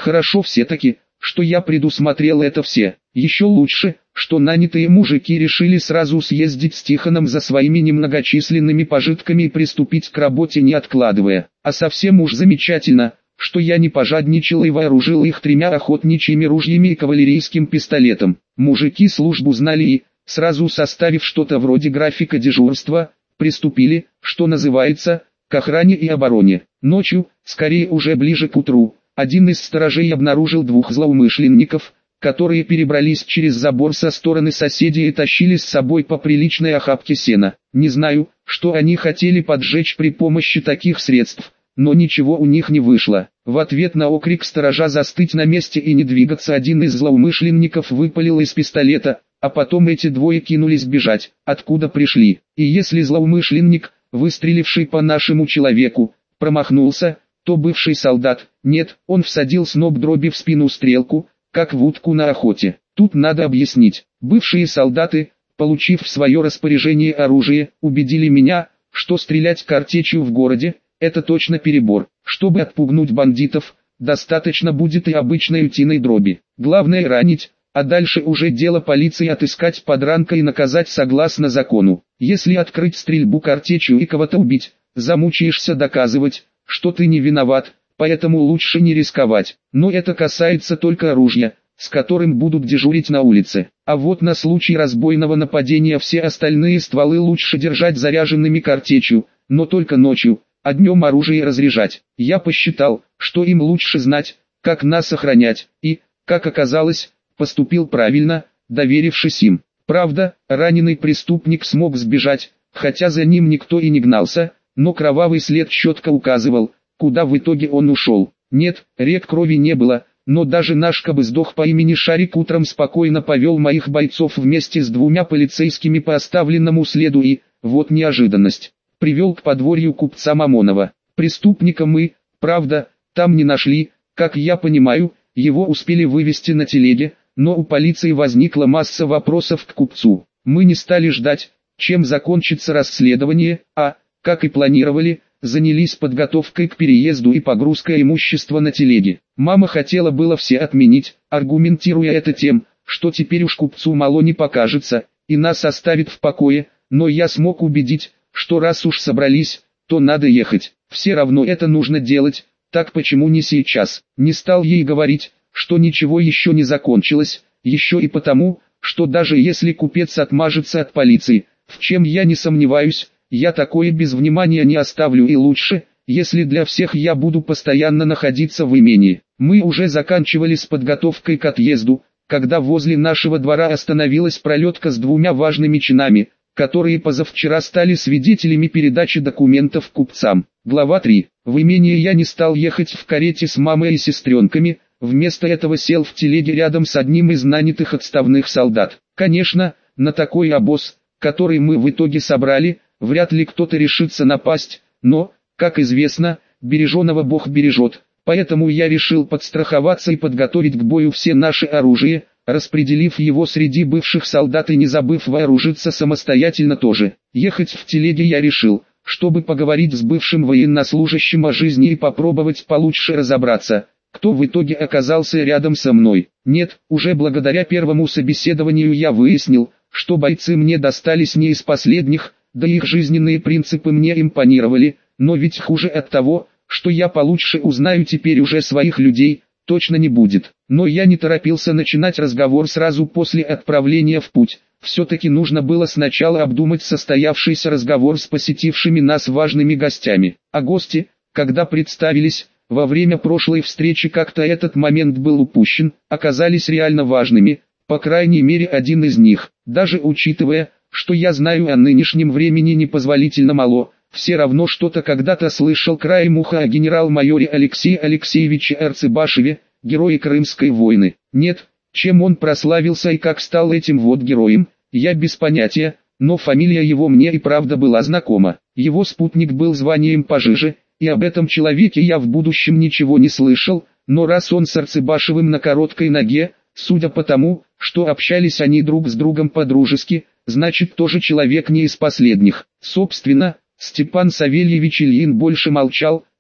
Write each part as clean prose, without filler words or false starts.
хорошо все-таки, что я предусмотрел это все. Еще лучше, что нанятые мужики решили сразу съездить с Тихоном за своими немногочисленными пожитками и приступить к работе не откладывая. А совсем уж замечательно, что я не пожадничал и вооружил их 3 охотничьими ружьями и кавалерийским пистолетом. Мужики службу знали и, сразу составив что-то вроде графика дежурства, приступили, что называется, к охране и обороне. Ночью, скорее уже ближе к утру, один из сторожей обнаружил 2 злоумышленников, которые перебрались через забор со стороны соседей и тащили с собой по приличной охапке сена. Не знаю, что они хотели поджечь при помощи таких средств, но ничего у них не вышло. В ответ на окрик сторожа застыть на месте и не двигаться, один из злоумышленников выпалил из пистолета, а потом эти двое кинулись бежать, откуда пришли. И если злоумышленник, выстреливший по нашему человеку, промахнулся, то бывший солдат, нет, он всадил сноп дроби в спину стрелку, как в утку на охоте. Тут надо объяснить, бывшие солдаты, получив в свое распоряжение оружие, убедили меня, что стрелять картечью в городе – это точно перебор. Чтобы отпугнуть бандитов, достаточно будет и обычной утиной дроби. Главное ранить, а дальше уже дело полиции отыскать подранка и наказать согласно закону. Если открыть стрельбу картечью и кого-то убить, замучаешься доказывать, что ты не виноват, поэтому лучше не рисковать. Но это касается только оружия, с которым будут дежурить на улице. А вот на случай разбойного нападения все остальные стволы лучше держать заряженными картечью, но только ночью, а днем оружие разряжать. Я посчитал, что им лучше знать, как нас охранять, и, как оказалось, поступил правильно, доверившись им. Правда, раненый преступник смог сбежать, хотя за ним никто и не гнался, но кровавый след четко указывал, куда в итоге он ушел. Нет, рек крови не было, но даже наш кабыздох по имени Шарик утром спокойно повел моих бойцов вместе с 2 полицейскими по оставленному следу и, вот неожиданность, привел к подворью купца Мамонова. Преступника мы, правда, там не нашли, как я понимаю, его успели вывести на телеге, но у полиции возникла масса вопросов к купцу. Мы не стали ждать, чем закончится расследование, а, как и планировали, занялись подготовкой к переезду и погрузкой имущества на телеге. Мама хотела было все отменить, аргументируя это тем, что теперь уж купцу мало не покажется, и нас оставит в покое, но я смог убедить, что раз уж собрались, то надо ехать. Все равно это нужно делать, так почему не сейчас? Не стал ей говорить, что ничего еще не закончилось, еще и потому, что даже если купец отмажется от полиции, в чем я не сомневаюсь, я такое без внимания не оставлю, и лучше, если для всех я буду постоянно находиться в имении. Мы уже заканчивали с подготовкой к отъезду, когда возле нашего двора остановилась пролетка с 2 важными чинами, которые позавчера стали свидетелями передачи документов купцам. Глава 3. В имение я не стал ехать в карете с мамой и сестренками, вместо этого сел в телеге рядом с одним из нанятых отставных солдат. Конечно, на такой обоз, который мы в итоге собрали, вряд ли кто-то решится напасть, но, как известно, береженого Бог бережет, поэтому я решил подстраховаться и подготовить к бою все наше оружие, распределив его среди бывших солдат и не забыв вооружиться самостоятельно тоже. Ехать в телеге я решил, чтобы поговорить с бывшим военнослужащим о жизни и попробовать получше разобраться, кто в итоге оказался рядом со мной. Нет, уже благодаря первому собеседованию я выяснил, что бойцы мне достались не из последних, да их жизненные принципы мне импонировали, но ведь хуже от того, что я получше узнаю теперь уже своих людей, точно не будет. Но я не торопился начинать разговор сразу после отправления в путь. Все-таки нужно было сначала обдумать состоявшийся разговор с посетившими нас важными гостями. А гости, когда представились, во время прошлой встречи как-то этот момент был упущен, оказались реально важными, по крайней мере один из них. Даже учитывая, что я знаю о нынешнем времени непозволительно мало, все равно что-то когда-то слышал краем уха о генерал-майоре Алексее Алексеевиче Арцебашеве, герое Крымской войны. Нет, чем он прославился и как стал этим вот героем, я без понятия, но фамилия его мне и правда была знакома. Его спутник был званием пожиже, и об этом человеке я в будущем ничего не слышал, но раз он с Арцебашевым на короткой ноге, судя по тому, что общались они друг с другом по-дружески, значит тоже человек не из последних. Собственно, Степан Савельевич Ильин больше молчал,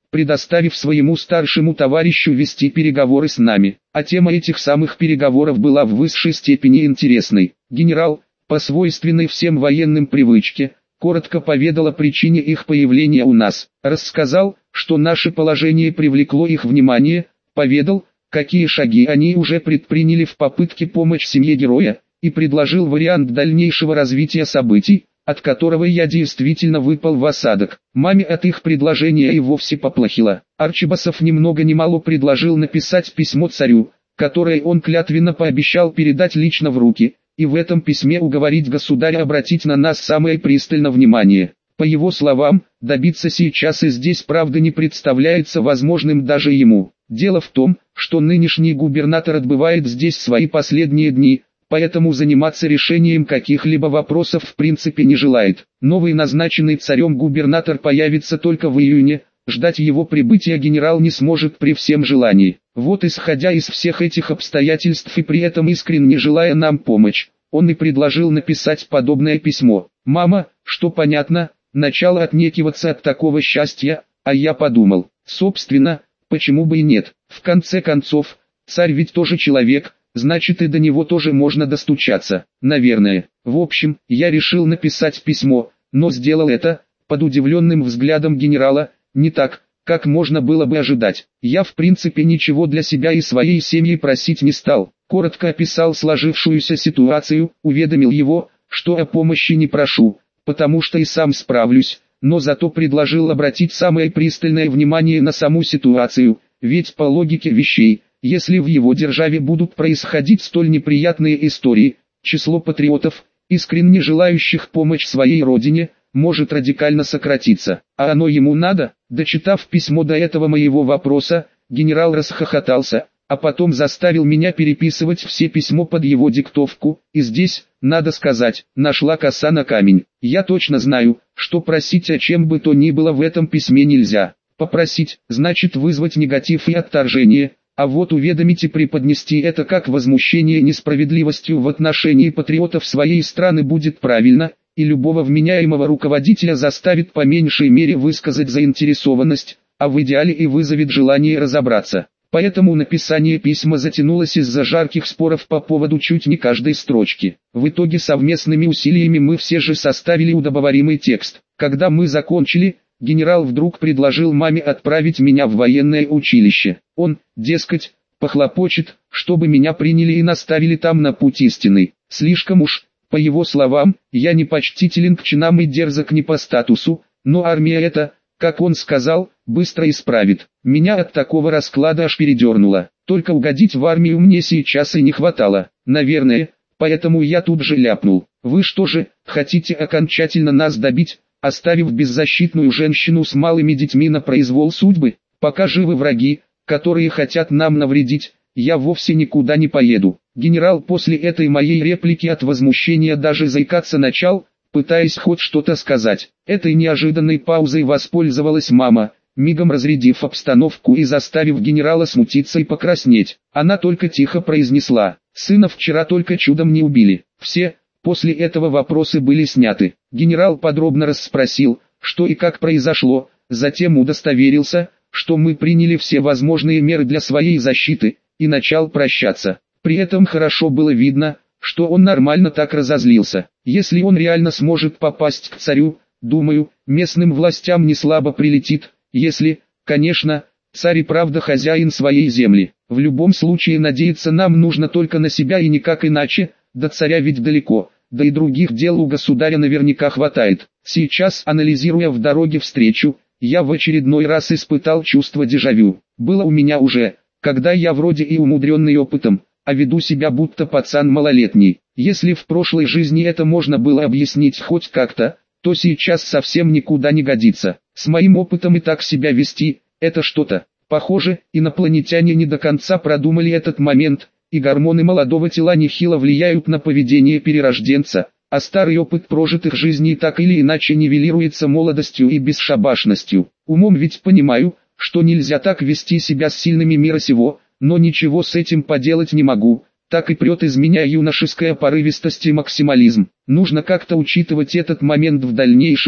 предоставив своему старшему товарищу вести переговоры с нами. А тема этих самых переговоров была в высшей степени интересной. Генерал, по свойственной всем военным привычке, коротко поведал о причине их появления у нас, рассказал, что наше положение привлекло их внимание, поведал, какие шаги они уже предприняли в попытке помочь семье героя, и предложил вариант дальнейшего развития событий, от которого я действительно выпал в осадок. Маме от их предложения и вовсе поплохело. Арчибасов ни много ни мало предложил написать письмо царю, которое он клятвенно пообещал передать лично в руки, и в этом письме уговорить государя обратить на нас самое пристальное внимание. По его словам, добиться сейчас и здесь правда не представляется возможным даже ему. Дело в том, что нынешний губернатор отбывает здесь свои последние дни, поэтому заниматься решением каких-либо вопросов в принципе не желает. Новый назначенный царем губернатор появится только в июне, ждать его прибытия генерал не сможет при всем желании. Вот исходя из всех этих обстоятельств и при этом искренне желая нам помочь, он и предложил написать подобное письмо. Мама, что понятно, начала отнекиваться от такого счастья, а я подумал, собственно, почему бы и нет. В конце концов, царь ведь тоже человек, значит и до него тоже можно достучаться, наверное. В общем, я решил написать письмо, но сделал это, под удивленным взглядом генерала, не так, как можно было бы ожидать. Я в принципе ничего для себя и своей семьи просить не стал. Коротко описал сложившуюся ситуацию, уведомил его, что о помощи не прошу, потому что и сам справлюсь, но зато предложил обратить самое пристальное внимание на саму ситуацию, ведь по логике вещей, если в его державе будут происходить столь неприятные истории, число патриотов, искренне желающих помочь своей родине, может радикально сократиться. А оно ему надо? Дочитав письмо до этого моего вопроса, генерал расхохотался, а потом заставил меня переписывать все письмо под его диктовку, и здесь, надо сказать, нашла коса на камень. Я точно знаю, что просить о чем бы то ни было в этом письме нельзя. Попросить, значит вызвать негатив и отторжение, а вот уведомить и преподнести это как возмущение несправедливостью в отношении патриотов своей страны будет правильно, и любого вменяемого руководителя заставит по меньшей мере высказать заинтересованность, а в идеале и вызовет желание разобраться. Поэтому написание письма затянулось из-за жарких споров по поводу чуть не каждой строчки. В итоге совместными усилиями мы все же составили удобоваримый текст. Когда мы закончили, генерал вдруг предложил маме отправить меня в военное училище. Он, дескать, похлопочет, чтобы меня приняли и наставили там на путь истинный. Слишком уж, по его словам, я непочтителен к чинам и дерзок не по статусу, но армия это, как он сказал, быстро исправит. Меня от такого расклада аж передернуло. Только угодить в армию мне сейчас и не хватало, наверное, поэтому я тут же ляпнул. Вы что же, хотите окончательно нас добить, оставив беззащитную женщину с малыми детьми на произвол судьбы? Пока живы враги, которые хотят нам навредить, я вовсе никуда не поеду. Генерал после этой моей реплики от возмущения даже заикаться начал, пытаясь хоть что-то сказать. Этой неожиданной паузой воспользовалась мама, мигом разрядив обстановку и заставив генерала смутиться и покраснеть. Она только тихо произнесла: «Сына вчера только чудом не убили». Все, после этого вопросы были сняты. Генерал подробно расспросил, что и как произошло, затем удостоверился, что мы приняли все возможные меры для своей защиты, и начал прощаться. При этом хорошо было видно, что он нормально так разозлился. Если он реально сможет попасть к царю, думаю, местным властям не слабо прилетит, если, конечно, царь и правда хозяин своей земли. В любом случае надеяться нам нужно только на себя и никак иначе, до царя ведь далеко, да и других дел у государя наверняка хватает. Сейчас, анализируя в дороге встречу, я в очередной раз испытал чувство дежавю. Было у меня уже, когда я вроде и умудренный опытом, а веду себя будто пацан малолетний. Если в прошлой жизни это можно было объяснить хоть как-то, то сейчас совсем никуда не годится. С моим опытом и так себя вести, это что-то. Похоже, инопланетяне не до конца продумали этот момент, и гормоны молодого тела нехило влияют на поведение перерожденца, а старый опыт прожитых жизней так или иначе нивелируется молодостью и бесшабашностью. Умом ведь понимаю, что нельзя так вести себя с сильными мира сего, но ничего с этим поделать не могу, так и прет из меня юношеская порывистость и максимализм. Нужно как-то учитывать этот момент в дальнейшем,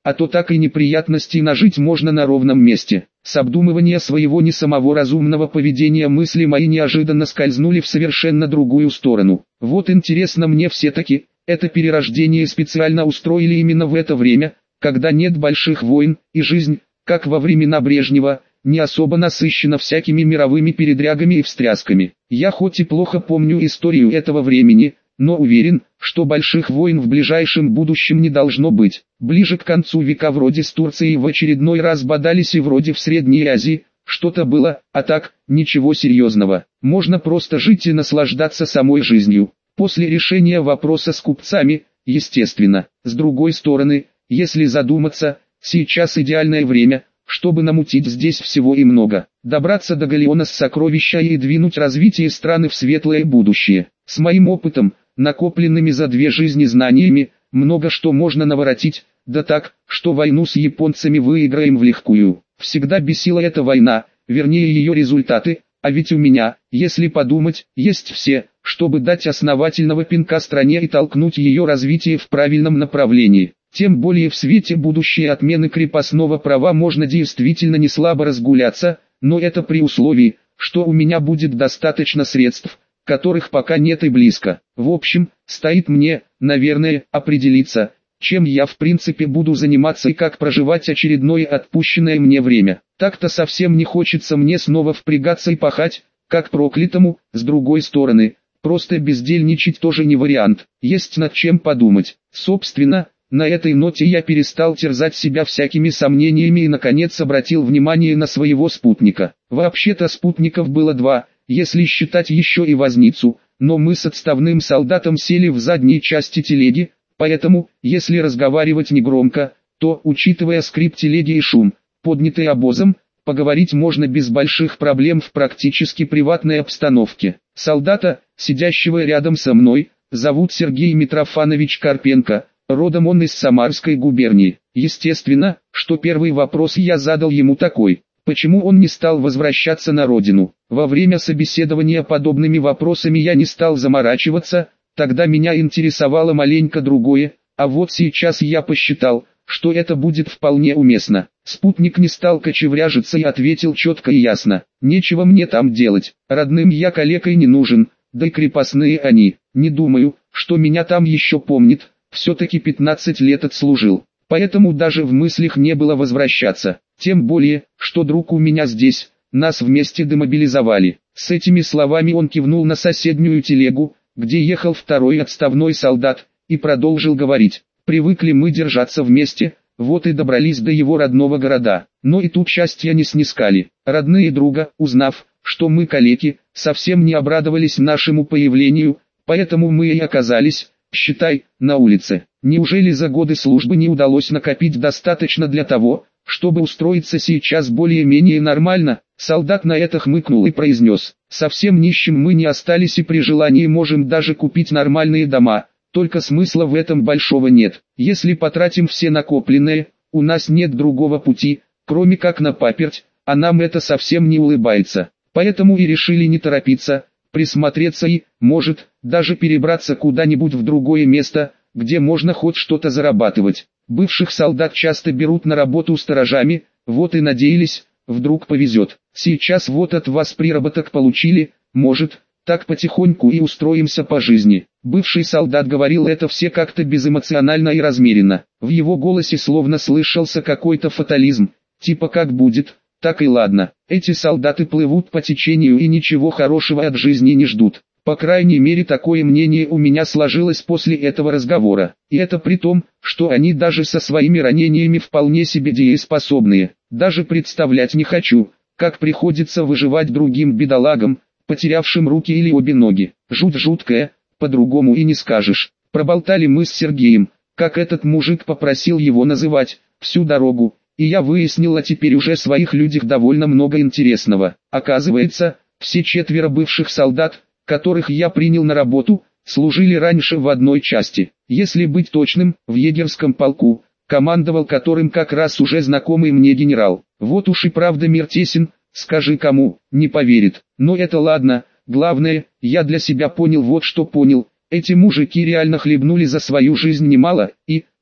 а то так и неприятностей нажить можно на ровном месте. С обдумывания своего не самого разумного поведения мысли мои неожиданно скользнули в совершенно другую сторону. Вот интересно, мне все-таки это перерождение специально устроили именно в это время, когда нет больших войн, и жизнь, как во времена Брежнева, не особо насыщена всякими мировыми передрягами и встрясками. Я хоть и плохо помню историю этого времени, но уверен, что больших войн в ближайшем будущем не должно быть. Ближе к концу века вроде с Турцией в очередной раз бодались, и вроде в Средней Азии что-то было, а так, ничего серьезного. Можно просто жить и наслаждаться самой жизнью. После решения вопроса с купцами, естественно. С другой стороны, если задуматься, сейчас идеальное время, чтобы намутить здесь всего и много. Добраться до галеона с сокровища и двинуть развитие страны в светлое будущее. С моим опытом, накопленными за 2 жизни знаниями, много что можно наворотить, да так, что войну с японцами выиграем влегкую. Всегда бесила эта война, вернее ее результаты, а ведь у меня, если подумать, есть все, чтобы дать основательного пинка стране и толкнуть ее развитие в правильном направлении. Тем более в свете будущей отмены крепостного права можно действительно не слабо разгуляться, но это при условии, что у меня будет достаточно средств, которых пока нет и близко. В общем, стоит мне, наверное, определиться, чем я в принципе буду заниматься и как проживать очередное отпущенное мне время. Так-то совсем не хочется мне снова впрягаться и пахать, как проклятому. С другой стороны, просто бездельничать тоже не вариант, есть над чем подумать. Собственно, на этой ноте я перестал терзать себя всякими сомнениями и наконец обратил внимание на своего спутника. Вообще-то спутников было 2, если считать еще и возницу, но мы с отставным солдатом сели в задней части телеги, поэтому, если разговаривать негромко, то, учитывая скрип телеги и шум, поднятый обозом, поговорить можно без больших проблем в практически приватной обстановке. Солдата, сидящего рядом со мной, зовут Сергей Митрофанович Карпенко, родом он из Самарской губернии. Естественно, что первый вопрос я задал ему такой: почему он не стал возвращаться на родину? Во время собеседования подобными вопросами я не стал заморачиваться, тогда меня интересовало маленько другое, а вот сейчас я посчитал, что это будет вполне уместно. Спутник не стал кочевряжиться и ответил четко и ясно: нечего мне там делать, родным я калекой не нужен, да и крепостные они, не думаю, что меня там еще помнит, все-таки 15 лет отслужил. Поэтому даже в мыслях не было возвращаться, тем более, что друг у меня здесь, нас вместе демобилизовали. С этими словами он кивнул на соседнюю телегу, где ехал второй отставной солдат, и продолжил говорить: привыкли мы держаться вместе, вот и добрались до его родного города. Но и тут счастья не снискали. Родные друга, узнав, что мы калеки, совсем не обрадовались нашему появлению, поэтому мы и оказались, считай, на улице. Неужели за годы службы не удалось накопить достаточно для того, чтобы устроиться сейчас более-менее нормально? Солдат на это хмыкнул и произнес: совсем нищим мы не остались и при желании можем даже купить нормальные дома, только смысла в этом большого нет. Если потратим все накопленное, у нас нет другого пути, кроме как на паперть, а нам это совсем не улыбается. Поэтому и решили не торопиться, присмотреться и, может, даже перебраться куда-нибудь в другое место, где можно хоть что-то зарабатывать. Бывших солдат часто берут на работу сторожами, вот и надеялись, вдруг повезет. Сейчас вот от вас приработок получили, может, так потихоньку и устроимся по жизни. Бывший солдат говорил это все как-то безэмоционально и размеренно. В его голосе словно слышался какой-то фатализм, типа как будет, так и ладно. Эти солдаты плывут по течению и ничего хорошего от жизни не ждут. По крайней мере такое мнение у меня сложилось после этого разговора. И это при том, что они даже со своими ранениями вполне себе дееспособные. Даже представлять не хочу, как приходится выживать другим бедолагам, потерявшим руки или обе ноги. Жуть жуткая, по-другому и не скажешь. Проболтали мы с Сергеем, как этот мужик попросил его называть, всю дорогу, и я выяснил теперь уже о своих людях довольно много интересного. Оказывается, все 4 бывших солдат, которых я принял на работу, служили раньше в одной части, если быть точным, в егерском полку, командовал которым как раз уже знакомый мне генерал. Вот уж и правда мир тесен, скажи кому, не поверит. Но это ладно, главное, я для себя понял вот что понял, эти мужики реально хлебнули за свою жизнь немало, и,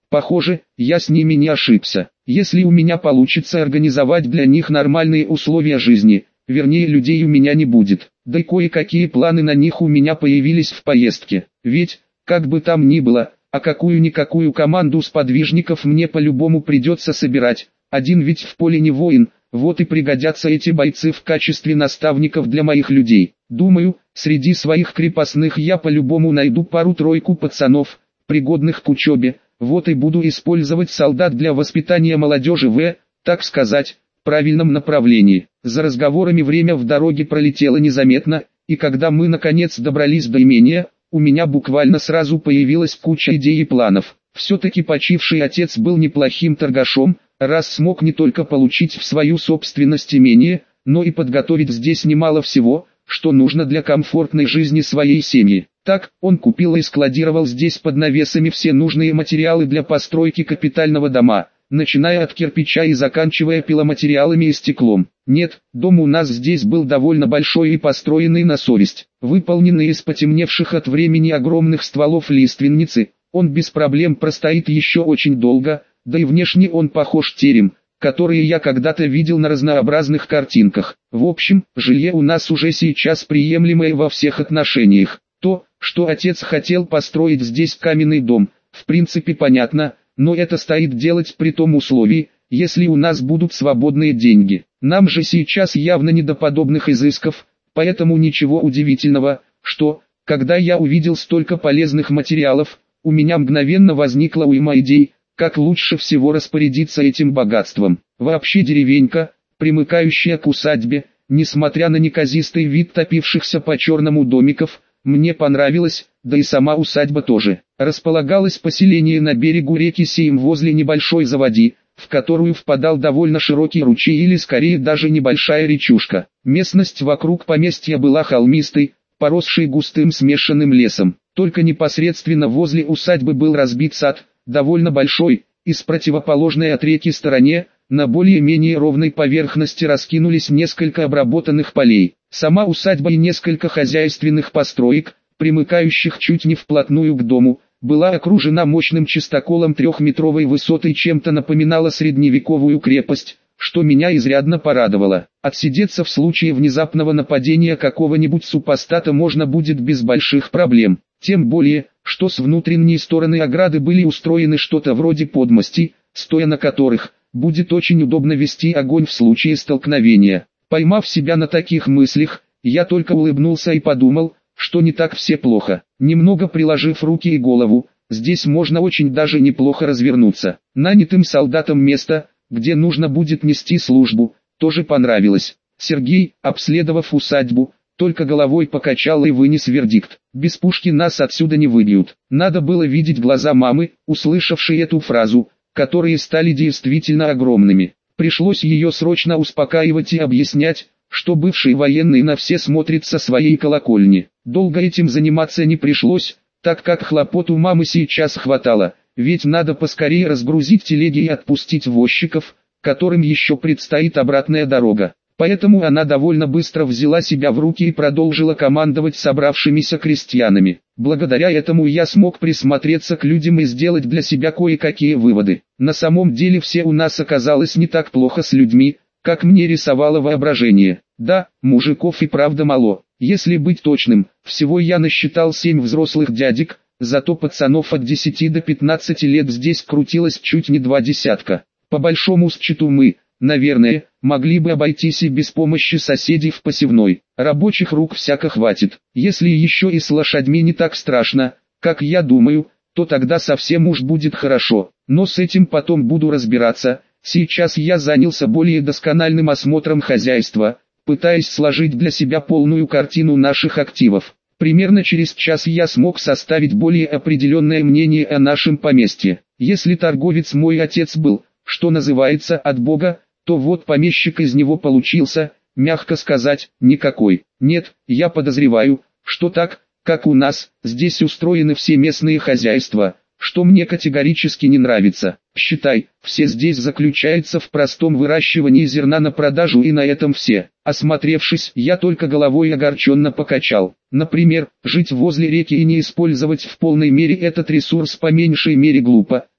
Похоже, я с ними не ошибся. Если у меня получится организовать для них нормальные условия жизни, вернее людей у меня не будет. Да и кое-какие планы на них у меня появились в поездке. Ведь, как бы там ни было, а какую-никакую команду сподвижников мне по-любому придется собирать. Один ведь в поле не воин, вот и пригодятся эти бойцы в качестве наставников для моих людей. Думаю, среди своих крепостных я по-любому найду пару-тройку пацанов, пригодных к учебе. Вот и буду использовать солдат для воспитания молодежи в, так сказать, правильном направлении. За разговорами время в дороге пролетело незаметно, и когда мы наконец добрались до имения, у меня буквально сразу появилась куча идей и планов. Все-таки почивший отец был неплохим торгашом, раз смог не только получить в свою собственность имение, но и подготовить здесь немало всего, что нужно для комфортной жизни своей семьи. Так, он купил и складировал здесь под навесами все нужные материалы для постройки капитального дома, начиная от кирпича и заканчивая пиломатериалами и стеклом. Нет, дом у нас здесь был довольно большой и построенный на совесть. Выполненный из потемневших от времени огромных стволов лиственницы, он без проблем простоит еще очень долго, да и внешне он похож терем, которые я когда-то видел на разнообразных картинках. В общем, жилье у нас уже сейчас приемлемое во всех отношениях. То, что отец хотел построить здесь каменный дом, в принципе понятно, но это стоит делать при том условии, если у нас будут свободные деньги. Нам же сейчас явно не до подобных изысков, поэтому ничего удивительного, что, когда я увидел столько полезных материалов, у меня мгновенно возникла уйма идей, как лучше всего распорядиться этим богатством. Вообще деревенька, примыкающая к усадьбе, несмотря на неказистый вид топившихся по-черному домиков, мне понравилось, да и сама усадьба тоже. Располагалось поселение на берегу реки Сейм возле небольшой заводи, в которую впадал довольно широкий ручей или скорее даже небольшая речушка. Местность вокруг поместья была холмистой, поросшей густым смешанным лесом. Только непосредственно возле усадьбы был разбит сад, довольно большой, и с противоположной от реки стороне, на более-менее ровной поверхности раскинулись несколько обработанных полей. Сама усадьба и несколько хозяйственных построек, примыкающих чуть не вплотную к дому, была окружена мощным чистоколом трехметровой высоты, чем-то напоминала средневековую крепость, что меня изрядно порадовало. Отсидеться в случае внезапного нападения какого-нибудь супостата можно будет без больших проблем. Тем более, что с внутренней стороны ограды были устроены что-то вроде подмостей, стоя на которых будет очень удобно вести огонь в случае столкновения. Поймав себя на таких мыслях, я только улыбнулся и подумал, что не так все плохо. Немного приложив руки и голову, здесь можно очень даже неплохо развернуться. Нанятым солдатам место, где нужно будет нести службу, тоже понравилось. Сергей, обследовав усадьбу, только головой покачал и вынес вердикт: без пушки нас отсюда не выбьют. Надо было видеть глаза мамы, услышавшей эту фразу, которые стали действительно огромными. Пришлось ее срочно успокаивать и объяснять, что бывший военный на все смотрит со своей колокольни. Долго этим заниматься не пришлось, так как хлопот у мамы сейчас хватало, ведь надо поскорее разгрузить телеги и отпустить возчиков, которым еще предстоит обратная дорога. Поэтому она довольно быстро взяла себя в руки и продолжила командовать собравшимися крестьянами. Благодаря этому я смог присмотреться к людям и сделать для себя кое-какие выводы. На самом деле все у нас оказалось не так плохо с людьми, как мне рисовало воображение. Да, мужиков и правда мало. Если быть точным, всего я насчитал 7 взрослых дядек, зато пацанов от 10 до 15 лет здесь крутилось чуть не 2 десятка. По большому счету мы, наверное, могли бы обойтись и без помощи соседей в посевной. Рабочих рук всяко хватит. Если еще и с лошадьми не так страшно, как я думаю, то тогда совсем уж будет хорошо. Но с этим потом буду разбираться. Сейчас я занялся более доскональным осмотром хозяйства, пытаясь сложить для себя полную картину наших активов. Примерно через час я смог составить более определенное мнение о нашем поместье. Если торговец мой отец был, что называется, от Бога, то вот помещик из него получился, мягко сказать, никакой. Нет, я подозреваю, что так, как у нас, здесь устроены все местные хозяйства, что мне категорически не нравится. Считай, все здесь заключается в простом выращивании зерна на продажу, и на этом все. Осмотревшись, я только головой огорченно покачал. Например, жить возле реки и не использовать в полной мере этот ресурс по меньшей мере глупо.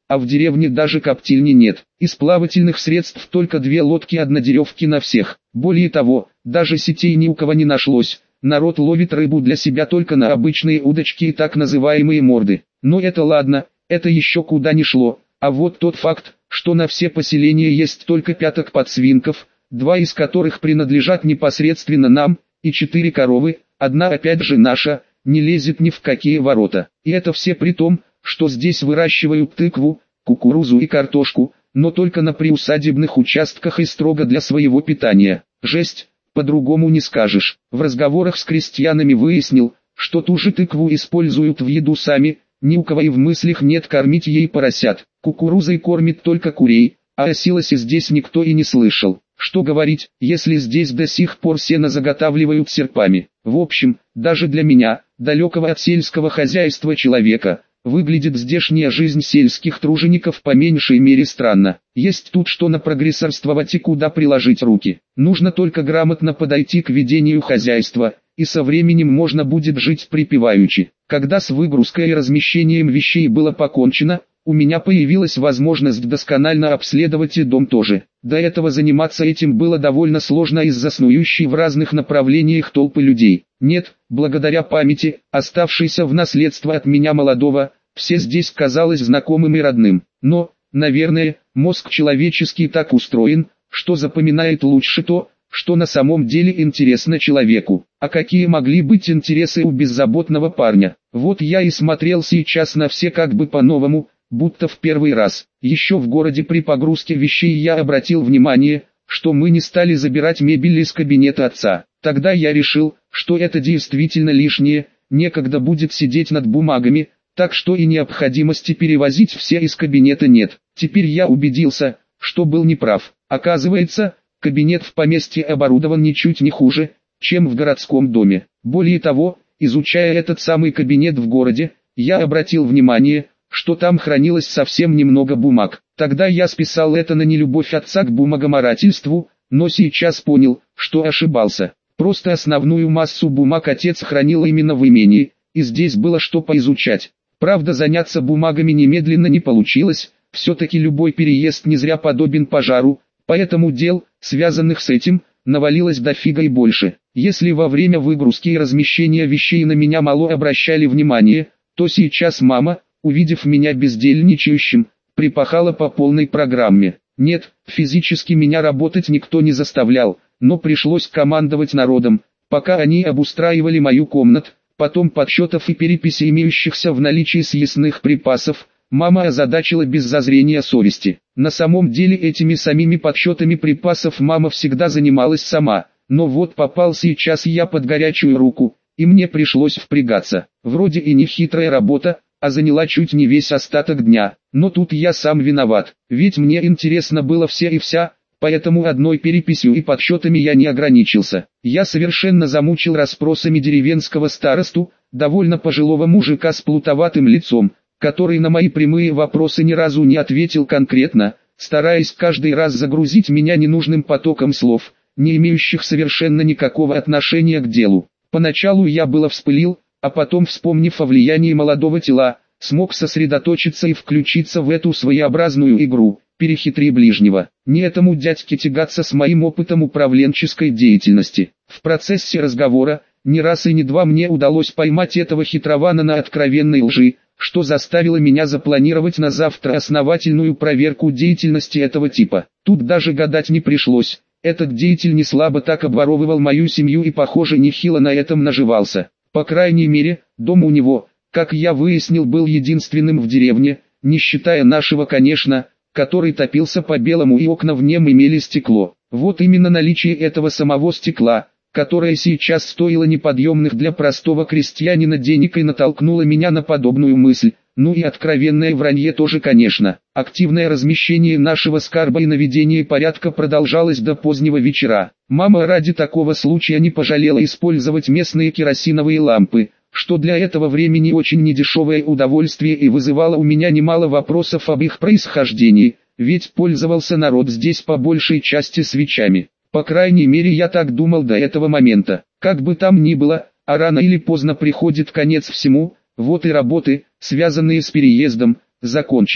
а в деревне даже коптильни нет. Из плавательных средств только 2 лодки однодеревки на всех. Более того, даже сетей ни у кого не нашлось. Народ ловит рыбу для себя только на обычные удочки и так называемые морды. Но это ладно, это еще куда ни шло. А вот тот факт, что на все поселения есть только 5 подсвинков, 2 из которых принадлежат непосредственно нам, и 4 коровы, одна опять же наша, не лезет ни в какие ворота. И это все при том, что здесь выращивают тыкву, кукурузу и картошку, но только на приусадебных участках и строго для своего питания. Жесть, по-другому не скажешь. В разговорах с крестьянами выяснил, что ту же тыкву используют в еду сами, ни у кого и в мыслях нет кормить ей поросят. Кукурузой кормит только курей, а о силосе здесь никто и не слышал. Что говорить, если здесь до сих пор сено заготавливают серпами. В общем, даже для меня, далекого от сельского хозяйства человека, выглядит здешняя жизнь сельских тружеников по меньшей мере странно. Есть тут что напрогрессорствовать и куда приложить руки. Нужно только грамотно подойти к ведению хозяйства, и со временем можно будет жить припеваючи. Когда с выгрузкой и размещением вещей было покончено, у меня появилась возможность досконально обследовать и дом тоже. До этого заниматься этим было довольно сложно из-за снующей в разных направлениях толпы людей. Нет, благодаря памяти, оставшейся в наследство от меня молодого, все здесь казалось знакомым и родным. Но, наверное, мозг человеческий так устроен, что запоминает лучше то, что на самом деле интересно человеку. А какие могли быть интересы у беззаботного парня? Вот я и смотрел сейчас на все как бы по-новому, будто в первый раз. Еще в городе при погрузке вещей я обратил внимание, что мы не стали забирать мебель из кабинета отца. Тогда я решил, что это действительно лишнее, некогда будет сидеть над бумагами, так что и необходимости перевозить все из кабинета нет. Теперь я убедился, что был неправ. Оказывается, кабинет в поместье оборудован ничуть не хуже, чем в городском доме. Более того, изучая этот самый кабинет в городе, я обратил внимание, что там хранилось совсем немного бумаг. Тогда я списал это на нелюбовь отца к бумагоморательству, но сейчас понял, что ошибался. Просто основную массу бумаг отец хранил именно в имении, и здесь было что поизучать. Правда, заняться бумагами немедленно не получилось, все-таки любой переезд не зря подобен пожару, поэтому дел, связанных с этим, навалилось дофига и больше. Если во время выгрузки и размещения вещей на меня мало обращали внимание, то сейчас мама, увидев меня бездельничающим, припахала по полной программе. Нет, физически меня работать никто не заставлял, но пришлось командовать народом, пока они обустраивали мою комнату. Потом подсчетов и переписи имеющихся в наличии съестных припасов, мама озадачила без зазрения совести. На самом деле этими самими подсчетами припасов мама всегда занималась сама, но вот попал сейчас я под горячую руку, и мне пришлось впрягаться. Вроде и не хитрая работа, а заняла чуть не весь остаток дня. Но тут я сам виноват, ведь мне интересно было все и вся, поэтому одной переписью и подсчетами я не ограничился. Я совершенно замучил расспросами деревенского старосту, довольно пожилого мужика с плутоватым лицом, который на мои прямые вопросы ни разу не ответил конкретно, стараясь каждый раз загрузить меня ненужным потоком слов, не имеющих совершенно никакого отношения к делу. Поначалу я было вспылил, а потом, вспомнив о влиянии молодого тела, смог сосредоточиться и включиться в эту своеобразную игру. Перехитри ближнего. Не этому дядьке тягаться с моим опытом управленческой деятельности. В процессе разговора, не раз и не два мне удалось поймать этого хитрована на откровенной лжи, что заставило меня запланировать на завтра основательную проверку деятельности этого типа. Тут даже гадать не пришлось. Этот деятель не слабо так обворовывал мою семью и, похоже, нехило на этом наживался. По крайней мере, дом у него, как я выяснил, был единственным в деревне, не считая нашего, конечно, который топился по-белому, и окна в нем имели стекло. Вот именно наличие этого самого стекла, которое сейчас стоило неподъемных для простого крестьянина денег, и натолкнуло меня на подобную мысль. Ну и откровенное вранье тоже, конечно. Активное размещение нашего скарба и наведение порядка продолжалось до позднего вечера. Мама ради такого случая не пожалела использовать местные керосиновые лампы, что для этого времени очень недешевое удовольствие и вызывало у меня немало вопросов об их происхождении, ведь пользовался народ здесь по большей части свечами. По крайней мере, я так думал до этого момента. Как бы там ни было, а рано или поздно приходит конец всему, вот и работы, связанные с переездом, закончились.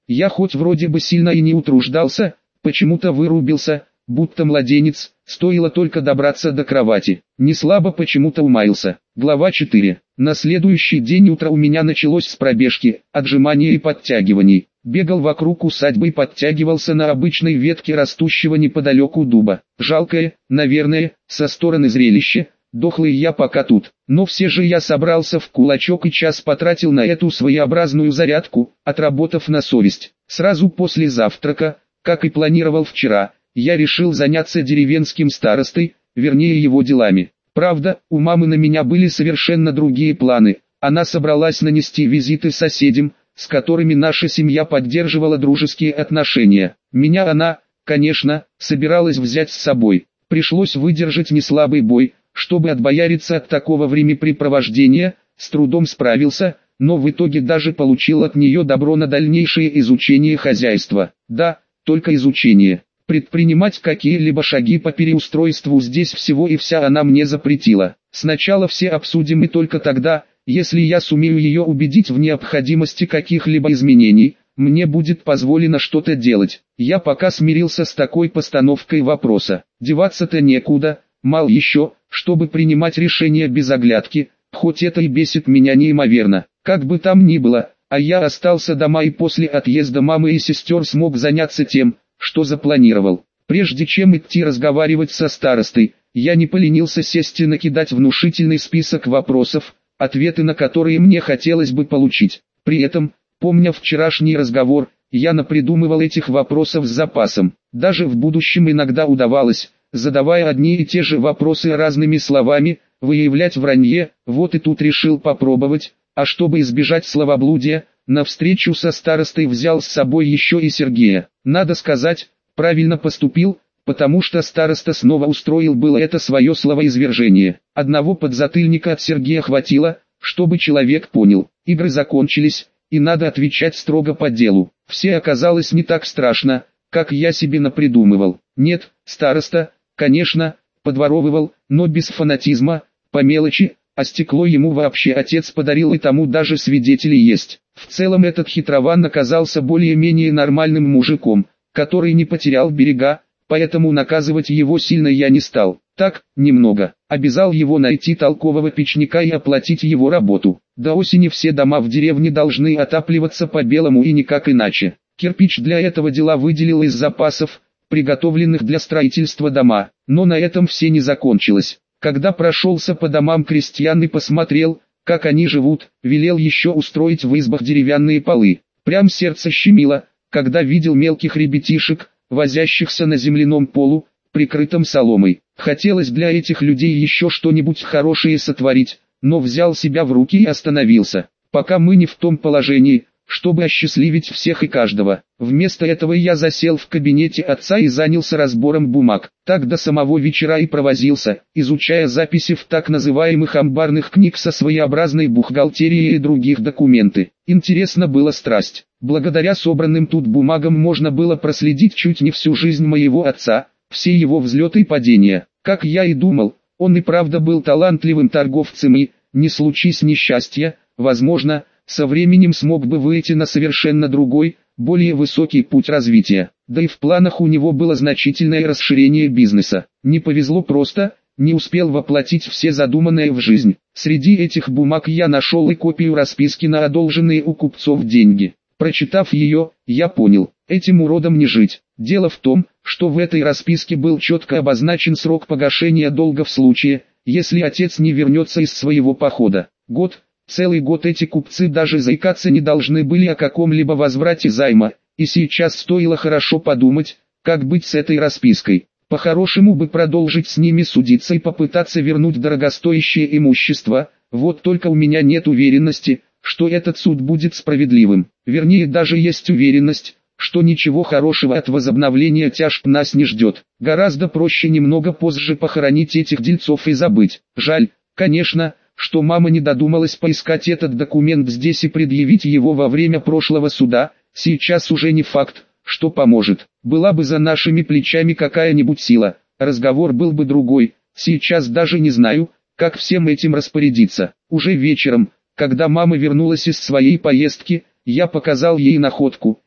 Я хоть вроде бы сильно и не утруждался, почему-то вырубился, будто младенец, стоило только добраться до кровати. Не слабо почему-то умаился. Глава 4. На следующий день утро у меня началось с пробежки, отжиманий и подтягиваний. Бегал вокруг усадьбы и подтягивался на обычной ветке растущего неподалеку дуба. Жалкое, наверное, со стороны зрелище, дохлый я пока тут. Но все же я собрался в кулачок и час потратил на эту своеобразную зарядку, отработав на совесть. Сразу после завтрака, как и планировал вчера, я решил заняться деревенским старостой, вернее его делами. Правда, у мамы на меня были совершенно другие планы. Она собралась нанести визиты соседям, с которыми наша семья поддерживала дружеские отношения. Меня она, конечно, собиралась взять с собой. Пришлось выдержать неслабый бой, чтобы отбояриться от такого времяпрепровождения, с трудом справился, но в итоге даже получил от нее добро на дальнейшее изучение хозяйства. Да, только изучение. Предпринимать какие-либо шаги по переустройству здесь всего и вся она мне запретила. Сначала все обсудим и только тогда, если я сумею ее убедить в необходимости каких-либо изменений, мне будет позволено что-то делать. Я пока смирился с такой постановкой вопроса. Деваться-то некуда, мало еще, чтобы принимать решения без оглядки, хоть это и бесит меня неимоверно. Как бы там ни было, а я остался дома и после отъезда мамы и сестер смог заняться тем, что запланировал. Прежде чем идти разговаривать со старостой, я не поленился сесть и накидать внушительный список вопросов, ответы на которые мне хотелось бы получить. При этом, помня вчерашний разговор, я напридумывал этих вопросов с запасом. Даже в будущем иногда удавалось, задавая одни и те же вопросы разными словами, выявлять вранье. Вот и тут решил попробовать, а чтобы избежать словоблудия, на встречу со старостой взял с собой еще и Сергея. Надо сказать, правильно поступил, потому что староста снова устроил было это свое словоизвержение. Одного подзатыльника от Сергея хватило, чтобы человек понял. Игры закончились, и надо отвечать строго по делу. Все оказалось не так страшно, как я себе напридумывал. Нет, староста, конечно, подворовывал, но без фанатизма, по мелочи, а стекло ему вообще отец подарил, и тому даже свидетели есть. В целом этот хитрован оказался более-менее нормальным мужиком, который не потерял берега, поэтому наказывать его сильно я не стал. Так, немного. Обязал его найти толкового печника и оплатить его работу. До осени все дома в деревне должны отапливаться по-белому и никак иначе. Кирпич для этого дела выделил из запасов, приготовленных для строительства дома. Но на этом все не закончилось. Когда прошелся по домам крестьян и посмотрел, как они живут, велел еще устроить в избах деревянные полы. Прям сердце щемило, когда видел мелких ребятишек, возящихся на земляном полу, прикрытом соломой. Хотелось для этих людей еще что-нибудь хорошее сотворить, но взял себя в руки и остановился. Пока мы не в том положении, чтобы осчастливить всех и каждого. Вместо этого я засел в кабинете отца и занялся разбором бумаг. Так до самого вечера и провозился, изучая записи в так называемых амбарных книг со своеобразной бухгалтерией и других документы. Интересно было страсть. Благодаря собранным тут бумагам можно было проследить чуть не всю жизнь моего отца, все его взлеты и падения. Как я и думал, он и правда был талантливым торговцем и, не случись несчастья, возможно, со временем смог бы выйти на совершенно другой, более высокий путь развития. Да и в планах у него было значительное расширение бизнеса. Не повезло просто, не успел воплотить все задуманное в жизнь. Среди этих бумаг я нашел и копию расписки на одолженные у купцов деньги. Прочитав ее, я понял, этим уродом не жить. Дело в том, что в этой расписке был четко обозначен срок погашения долга в случае, если отец не вернется из своего похода. Год. Целый год эти купцы даже заикаться не должны были о каком-либо возврате займа, и сейчас стоило хорошо подумать, как быть с этой распиской. По-хорошему бы продолжить с ними судиться и попытаться вернуть дорогостоящее имущество, вот только у меня нет уверенности, что этот суд будет справедливым. Вернее, даже есть уверенность, что ничего хорошего от возобновления тяжб нас не ждет. Гораздо проще немного позже похоронить этих дельцов и забыть. Жаль, конечно, что мама не додумалась поискать этот документ здесь и предъявить его во время прошлого суда. Сейчас уже не факт, что поможет. Была бы за нашими плечами какая-нибудь сила, разговор был бы другой. Сейчас даже не знаю, как всем этим распорядиться. Уже вечером, когда мама вернулась из своей поездки, я показал ей находку,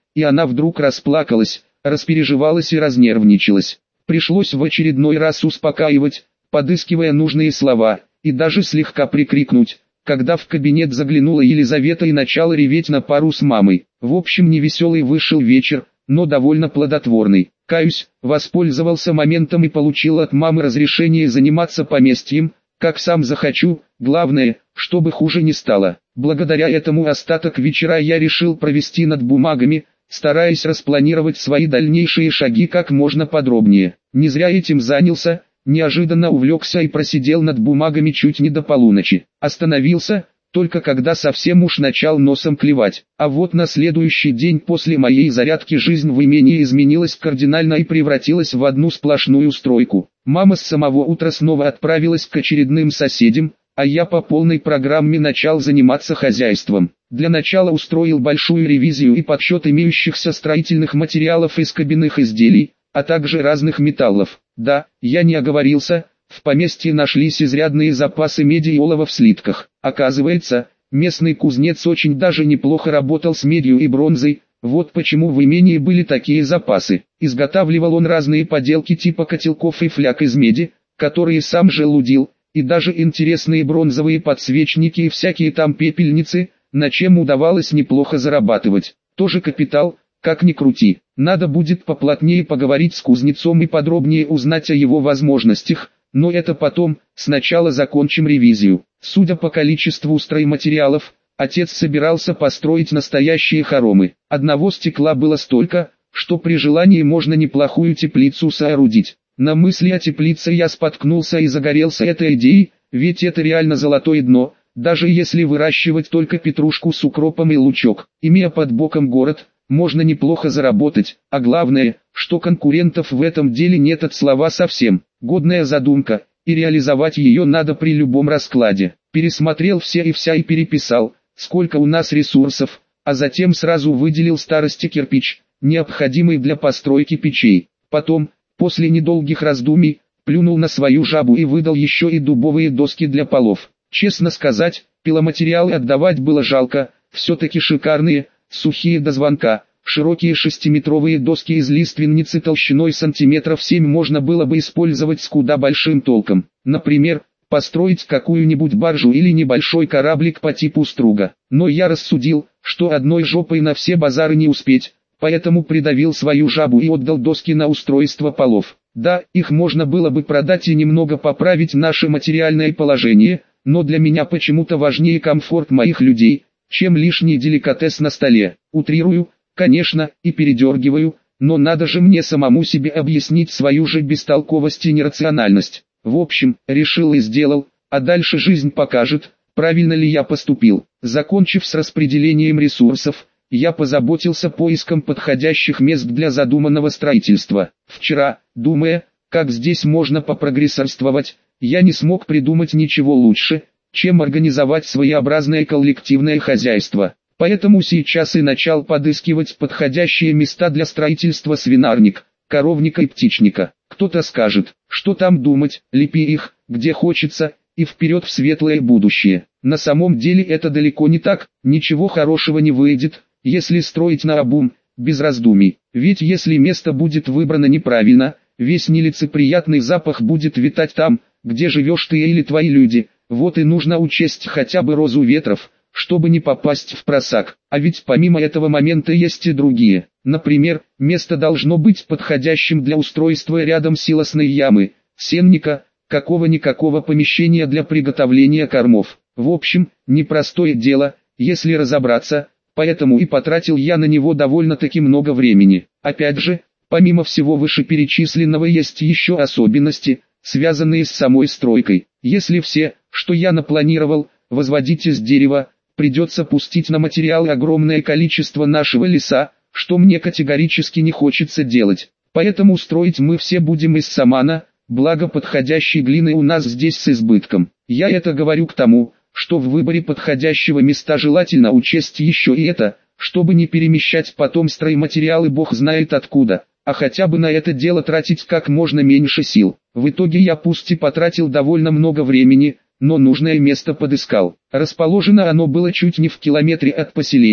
и она вдруг расплакалась, распереживалась и разнервничалась. Пришлось в очередной раз успокаивать, подыскивая нужные слова, и даже слегка прикрикнуть, когда в кабинет заглянула Елизавета и начала реветь на пару с мамой. В общем, невеселый вышел вечер, но довольно плодотворный. Каюсь, воспользовался моментом и получил от мамы разрешение заниматься поместьем, как сам захочу, главное, чтобы хуже не стало. Благодаря этому остаток вечера я решил провести над бумагами, стараясь распланировать свои дальнейшие шаги как можно подробнее. Не зря этим занялся, неожиданно увлекся и просидел над бумагами чуть не до полуночи. Остановился, только когда совсем уж начал носом клевать. А вот на следующий день после моей зарядки жизнь в имении изменилась кардинально и превратилась в одну сплошную стройку. Мама с самого утра снова отправилась к очередным соседям, а я по полной программе начал заниматься хозяйством. Для начала устроил большую ревизию и подсчет имеющихся строительных материалов из кабинных изделий, а также разных металлов. Да, я не оговорился, в поместье нашлись изрядные запасы меди и олова в слитках. Оказывается, местный кузнец очень даже неплохо работал с медью и бронзой, вот почему в имении были такие запасы. Изготавливал он разные поделки типа котелков и фляг из меди, которые сам же лудил, и даже интересные бронзовые подсвечники и всякие там пепельницы, на чем удавалось неплохо зарабатывать. Тоже капитал, как ни крути. Надо будет поплотнее поговорить с кузнецом и подробнее узнать о его возможностях, но это потом, сначала закончим ревизию. Судя по количеству стройматериалов, отец собирался построить настоящие хоромы. Одного стекла было столько, что при желании можно неплохую теплицу соорудить. На мысли о теплице я споткнулся и загорелся этой идеей, ведь это реально золотое дно, даже если выращивать только петрушку с укропом и лучок. Имея под боком город, можно неплохо заработать, а главное, что конкурентов в этом деле нет от слова совсем. Годная задумка, и реализовать ее надо при любом раскладе. Пересмотрел все и вся и переписал, сколько у нас ресурсов, а затем сразу выделил старости кирпич, необходимый для постройки печей. Потом, после недолгих раздумий, плюнул на свою жабу и выдал еще и дубовые доски для полов. Честно сказать, пиломатериалы отдавать было жалко, все-таки шикарные, сухие до звонка. Широкие 6-метровые доски из лиственницы толщиной сантиметров 7 можно было бы использовать с куда большим толком. Например, построить какую-нибудь баржу или небольшой кораблик по типу струга. Но я рассудил, что одной жопой на все базары не успеть, поэтому придавил свою жабу и отдал доски на устройство полов. Да, их можно было бы продать и немного поправить наше материальное положение, но для меня почему-то важнее комфорт моих людей, чем лишний деликатес на столе. Утрирую, конечно, и передергиваю, но надо же мне самому себе объяснить свою же бестолковость и нерациональность. В общем, решил и сделал, а дальше жизнь покажет, правильно ли я поступил. Закончив с распределением ресурсов, я позаботился поиском подходящих мест для задуманного строительства. Вчера, думая, как здесь можно попрогрессорствовать, я не смог придумать ничего лучше, чем организовать своеобразное коллективное хозяйство. Поэтому сейчас и начал подыскивать подходящие места для строительства свинарник, коровника и птичника. Кто-то скажет, что там думать, лепи их, где хочется, и вперед в светлое будущее. На самом деле это далеко не так, ничего хорошего не выйдет, если строить наобум, без раздумий. Ведь если место будет выбрано неправильно, весь нелицеприятный запах будет витать там, где живешь ты или твои люди. Вот и нужно учесть хотя бы розу ветров, чтобы не попасть в просак. А ведь помимо этого момента есть и другие. Например, место должно быть подходящим для устройства рядом силосной ямы, сенника, какого-никакого помещения для приготовления кормов. В общем, непростое дело, если разобраться, поэтому и потратил я на него довольно-таки много времени. Опять же, помимо всего вышеперечисленного есть еще особенности, связанные с самой стройкой. Если все, что я напланировал, возводить из дерева, придется пустить на материалы огромное количество нашего леса, что мне категорически не хочется делать. Поэтому строить мы все будем из самана, благо подходящей глины у нас здесь с избытком. Я это говорю к тому, что в выборе подходящего места желательно учесть еще и это, чтобы не перемещать потом стройматериалы бог знает откуда, а хотя бы на это дело тратить как можно меньше сил. В итоге я пусть и потратил довольно много времени, но нужное место подыскал. Расположено оно было чуть не в километре от поселения,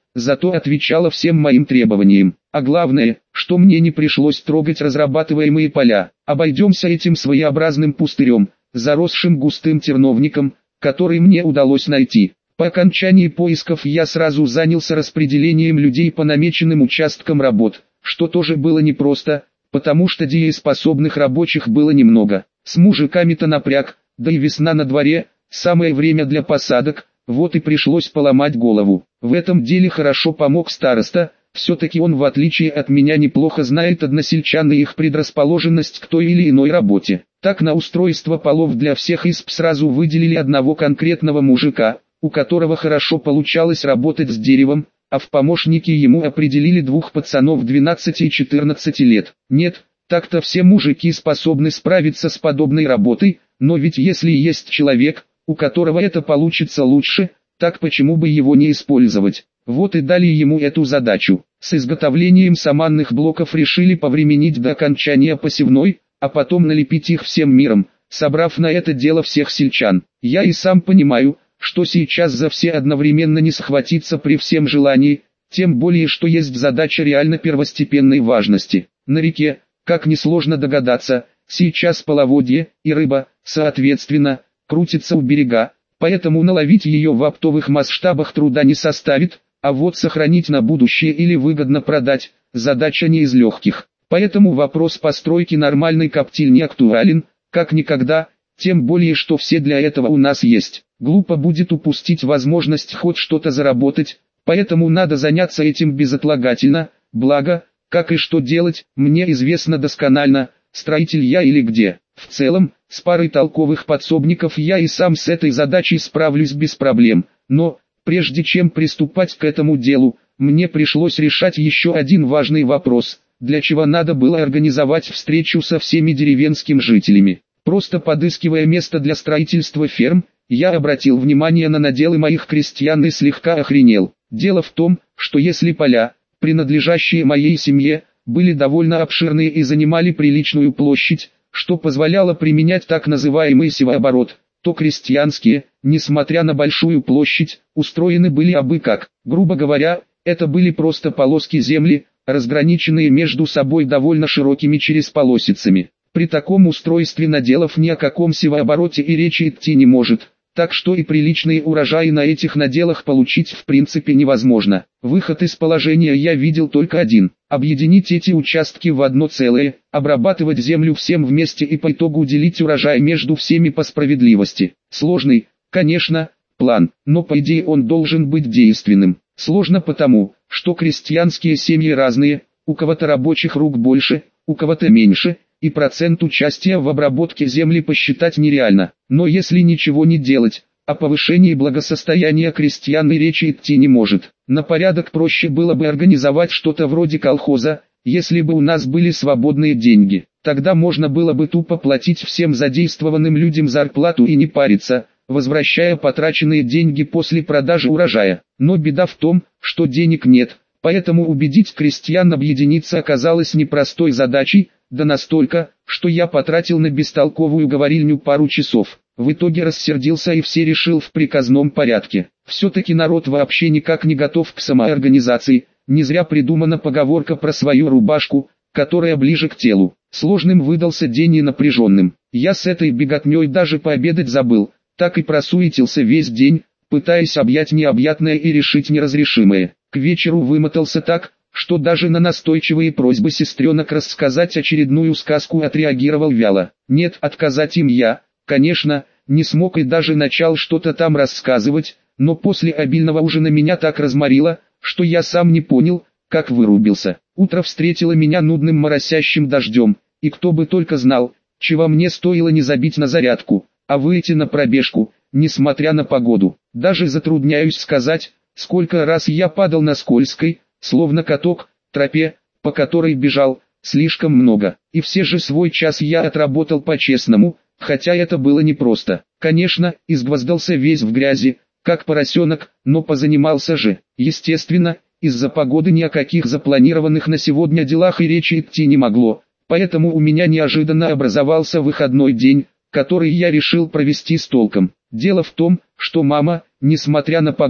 зато отвечала всем моим требованиям. А главное, что мне не пришлось трогать разрабатываемые поля. Обойдемся этим своеобразным пустырем, заросшим густым терновником, который мне удалось найти. По окончании поисков я сразу занялся распределением людей по намеченным участкам работ, что тоже было непросто, потому что дееспособных рабочих было немного. С мужиками-то напряг, да и весна на дворе, самое время для посадок, вот и пришлось поломать голову. В этом деле хорошо помог староста, все-таки он в отличие от меня неплохо знает односельчан и их предрасположенность к той или иной работе. Так на устройство полов для всех изб сразу выделили одного конкретного мужика, у которого хорошо получалось работать с деревом, а в помощники ему определили двух пацанов 12 и 14 лет. Нет, так-то все мужики способны справиться с подобной работой, но ведь если есть человек, у которого это получится лучше, так почему бы его не использовать? Вот и дали ему эту задачу. С изготовлением саманных блоков решили повременить до окончания посевной, а потом налепить их всем миром, собрав на это дело всех сельчан. Я и сам понимаю, что сейчас за все одновременно не схватиться при всем желании, тем более что есть задача реально первостепенной важности. На реке, как несложно догадаться, сейчас половодье и рыба, соответственно, крутится у берега, поэтому наловить ее в оптовых масштабах труда не составит, а вот сохранить на будущее или выгодно продать – задача не из легких. Поэтому вопрос постройки нормальной коптильни актуален, как никогда, тем более что все для этого у нас есть. Глупо будет упустить возможность хоть что-то заработать, поэтому надо заняться этим безотлагательно, благо, как и что делать, мне известно досконально, строитель я или где. В целом, с парой толковых подсобников я и сам с этой задачей справлюсь без проблем, но, прежде чем приступать к этому делу, мне пришлось решать еще один важный вопрос, для чего надо было организовать встречу со всеми деревенскими жителями. Просто подыскивая место для строительства ферм, я обратил внимание на наделы моих крестьян и слегка охренел. Дело в том, что если поля, принадлежащие моей семье, были довольно обширные и занимали приличную площадь, что позволяло применять так называемый севооборот, то крестьянские, несмотря на большую площадь, устроены были абы как. Грубо говоря, это были просто полоски земли, разграниченные между собой довольно широкими черезполосицами. При таком устройстве наделов ни о каком севообороте и речи идти не может, так что и приличные урожаи на этих наделах получить в принципе невозможно. Выход из положения я видел только один: объединить эти участки в одно целое, обрабатывать землю всем вместе и по итогу делить урожай между всеми по справедливости. Сложный, конечно, план, но по идее он должен быть действенным. Сложно потому, что крестьянские семьи разные, у кого-то рабочих рук больше, у кого-то меньше, и процент участия в обработке земли посчитать нереально. Но если ничего не делать, о повышении благосостояния крестьян и речи идти не может. На порядок проще было бы организовать что-то вроде колхоза, если бы у нас были свободные деньги. Тогда можно было бы тупо платить всем задействованным людям зарплату и не париться, возвращая потраченные деньги после продажи урожая. Но беда в том, что денег нет, поэтому убедить крестьян объединиться оказалось непростой задачей, да настолько, что я потратил на бестолковую говорильню пару часов. В итоге рассердился и все решил в приказном порядке. Все-таки народ вообще никак не готов к самоорганизации, не зря придумана поговорка про свою рубашку, которая ближе к телу. Сложным выдался день и напряженным. Я с этой беготней даже пообедать забыл, так и просуетился весь день, пытаясь объять необъятное и решить неразрешимое. К вечеру вымотался так, что даже на настойчивые просьбы сестренок рассказать очередную сказку отреагировал вяло. Нет, отказать им я, конечно, не смог и даже начал что-то там рассказывать, но после обильного ужина меня так разморило, что я сам не понял, как вырубился. Утро встретило меня нудным моросящим дождем, и кто бы только знал, чего мне стоило не забить на зарядку, а выйти на пробежку, несмотря на погоду. Даже затрудняюсь сказать, сколько раз я падал на скользкой, словно каток, тропе, по которой бежал, слишком много. И все же свой час я отработал по-честному, хотя это было непросто. Конечно, изгвоздался весь в грязи, как поросенок, но позанимался же. Естественно, из-за погоды ни о каких запланированных на сегодня делах и речи идти не могло, поэтому у меня неожиданно образовался выходной день, который я решил провести с толком. Дело в том, что мама, несмотря на погоду,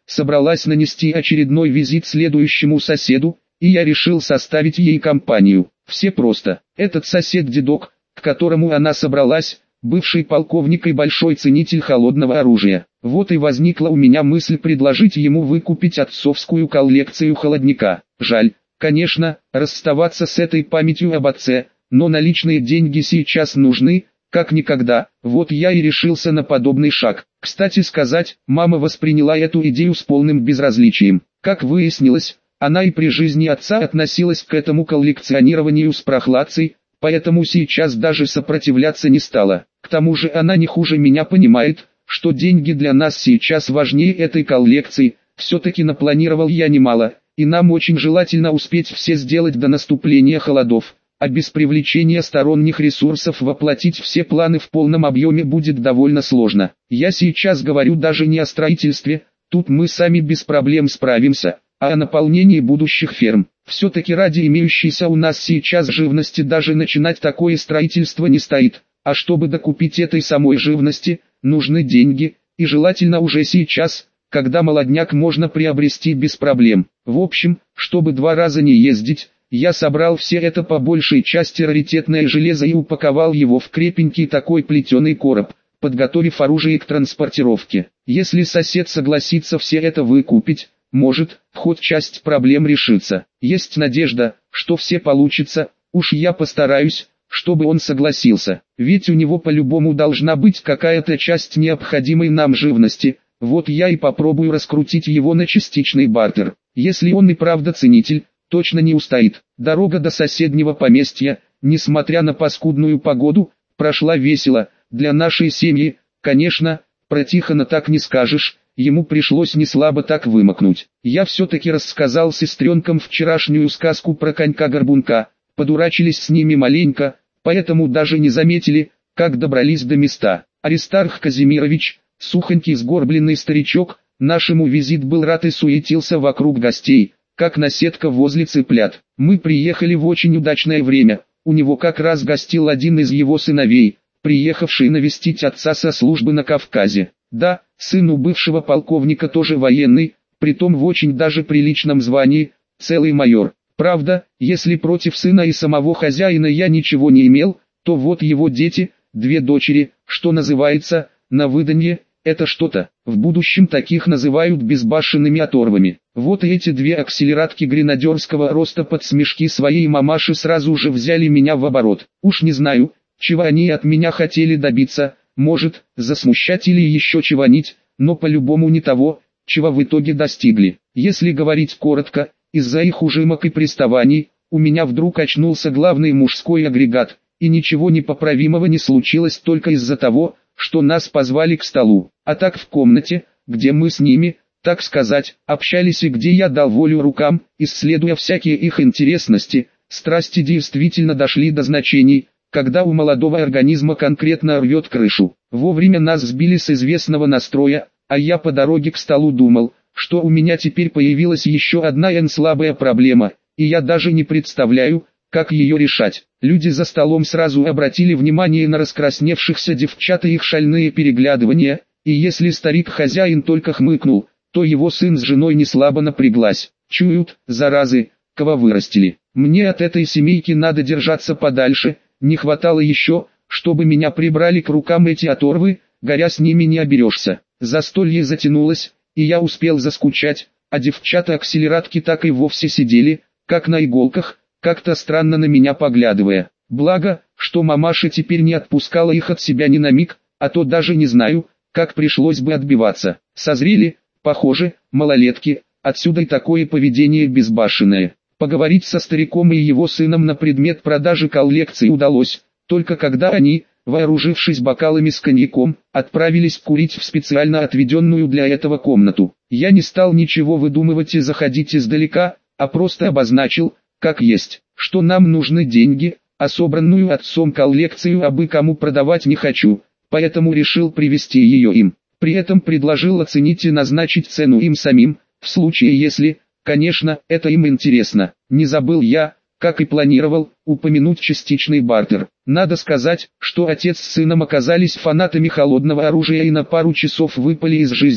собралась нанести очередной визит следующему соседу, и я решил составить ей компанию. Все просто. Этот сосед-дедок, к которому она собралась, бывший полковник и большой ценитель холодного оружия. Вот и возникла у меня мысль предложить ему выкупить отцовскую коллекцию холодника. Жаль, конечно, расставаться с этой памятью об отце, но наличные деньги сейчас нужны, как никогда. Вот я и решился на подобный шаг. Кстати сказать, мама восприняла эту идею с полным безразличием. Как выяснилось, она и при жизни отца относилась к этому коллекционированию с прохладцей, поэтому сейчас даже сопротивляться не стала. К тому же она не хуже меня понимает, что деньги для нас сейчас важнее этой коллекции. Все-таки напланировал я немало, и нам очень желательно успеть все сделать до наступления холодов. А без привлечения сторонних ресурсов воплотить все планы в полном объеме будет довольно сложно. Я сейчас говорю даже не о строительстве, тут мы сами без проблем справимся, а о наполнении будущих ферм. Все-таки ради имеющейся у нас сейчас живности даже начинать такое строительство не стоит, а чтобы докупить этой самой живности, нужны деньги, и желательно уже сейчас, когда молодняк можно приобрести без проблем. В общем, чтобы 2 раза не ездить, я собрал все это по большей части раритетное железо и упаковал его в крепенький такой плетеный короб, подготовив оружие к транспортировке. Если сосед согласится все это выкупить, может, хоть часть проблем решится. Есть надежда, что все получится, уж я постараюсь, чтобы он согласился. Ведь у него по-любому должна быть какая-то часть необходимой нам живности. Вот я и попробую раскрутить его на частичный бартер. Если он и правда ценитель, точно не устоит. Дорога до соседнего поместья, несмотря на паскудную погоду, прошла весело. Для нашей семьи, конечно, про Тихона так не скажешь, ему пришлось неслабо так вымокнуть. Я все-таки рассказал сестренкам вчерашнюю сказку про конька-горбунка, подурачились с ними маленько, поэтому даже не заметили, как добрались до места. Аристарх Казимирович, сухонький сгорбленный старичок, нашему визит был рад и суетился вокруг гостей, как наседка возле цыплят. Мы приехали в очень удачное время, у него как раз гостил один из его сыновей, приехавший навестить отца со службы на Кавказе. Да, сын у бывшего полковника тоже военный, притом в очень даже приличном звании, целый майор. Правда, если против сына и самого хозяина я ничего не имел, то вот его дети, 2 дочери, что называется, на выданье, это что-то. В будущем таких называют безбашенными оторвами. Вот и эти 2 акселератки гренадерского роста под смешки своей мамаши сразу же взяли меня в оборот. Уж не знаю, чего они от меня хотели добиться, может, засмущать или еще чего-нибудь, но по-любому не того, чего в итоге достигли. Если говорить коротко, из-за их ужимок и приставаний, у меня вдруг очнулся главный мужской агрегат, и ничего непоправимого не случилось только из-за того, что нас позвали к столу. А так в комнате, где мы с ними, так сказать, общались и где я дал волю рукам, исследуя всякие их интересности, страсти действительно дошли до значений, когда у молодого организма конкретно рвет крышу. Вовремя нас сбили с известного настроя, а я по дороге к столу думал, что у меня теперь появилась еще одна слабая проблема, и я даже не представляю, как ее решать. Люди за столом сразу обратили внимание на раскрасневшихся девчат и их шальные переглядывания, и если старик-хозяин только хмыкнул, то его сын с женой неслабо напряглась. Чуют, заразы, кого вырастили. Мне от этой семейки надо держаться подальше, не хватало еще, чтобы меня прибрали к рукам эти оторвы, горя с ними не оберешься. Застолье затянулось, и я успел заскучать, а девчата-акселератки так и вовсе сидели, как на иголках, как-то странно на меня поглядывая. Благо, что мамаша теперь не отпускала их от себя ни на миг, а то даже не знаю, как пришлось бы отбиваться. Созрели, похоже, малолетки, отсюда и такое поведение безбашенное. Поговорить со стариком и его сыном на предмет продажи коллекции удалось, только когда они, вооружившись бокалами с коньяком, отправились курить в специально отведенную для этого комнату. Я не стал ничего выдумывать и заходить издалека, а просто обозначил, как есть, что нам нужны деньги, а собранную отцом коллекцию абы кому продавать не хочу, поэтому решил привезти ее им. При этом предложил оценить и назначить цену им самим, в случае если, конечно, это им интересно. Не забыл я, как и планировал, упомянуть частичный бартер. Надо сказать, что отец с сыном оказались фанатами холодного оружия и на пару часов выпали из жизни,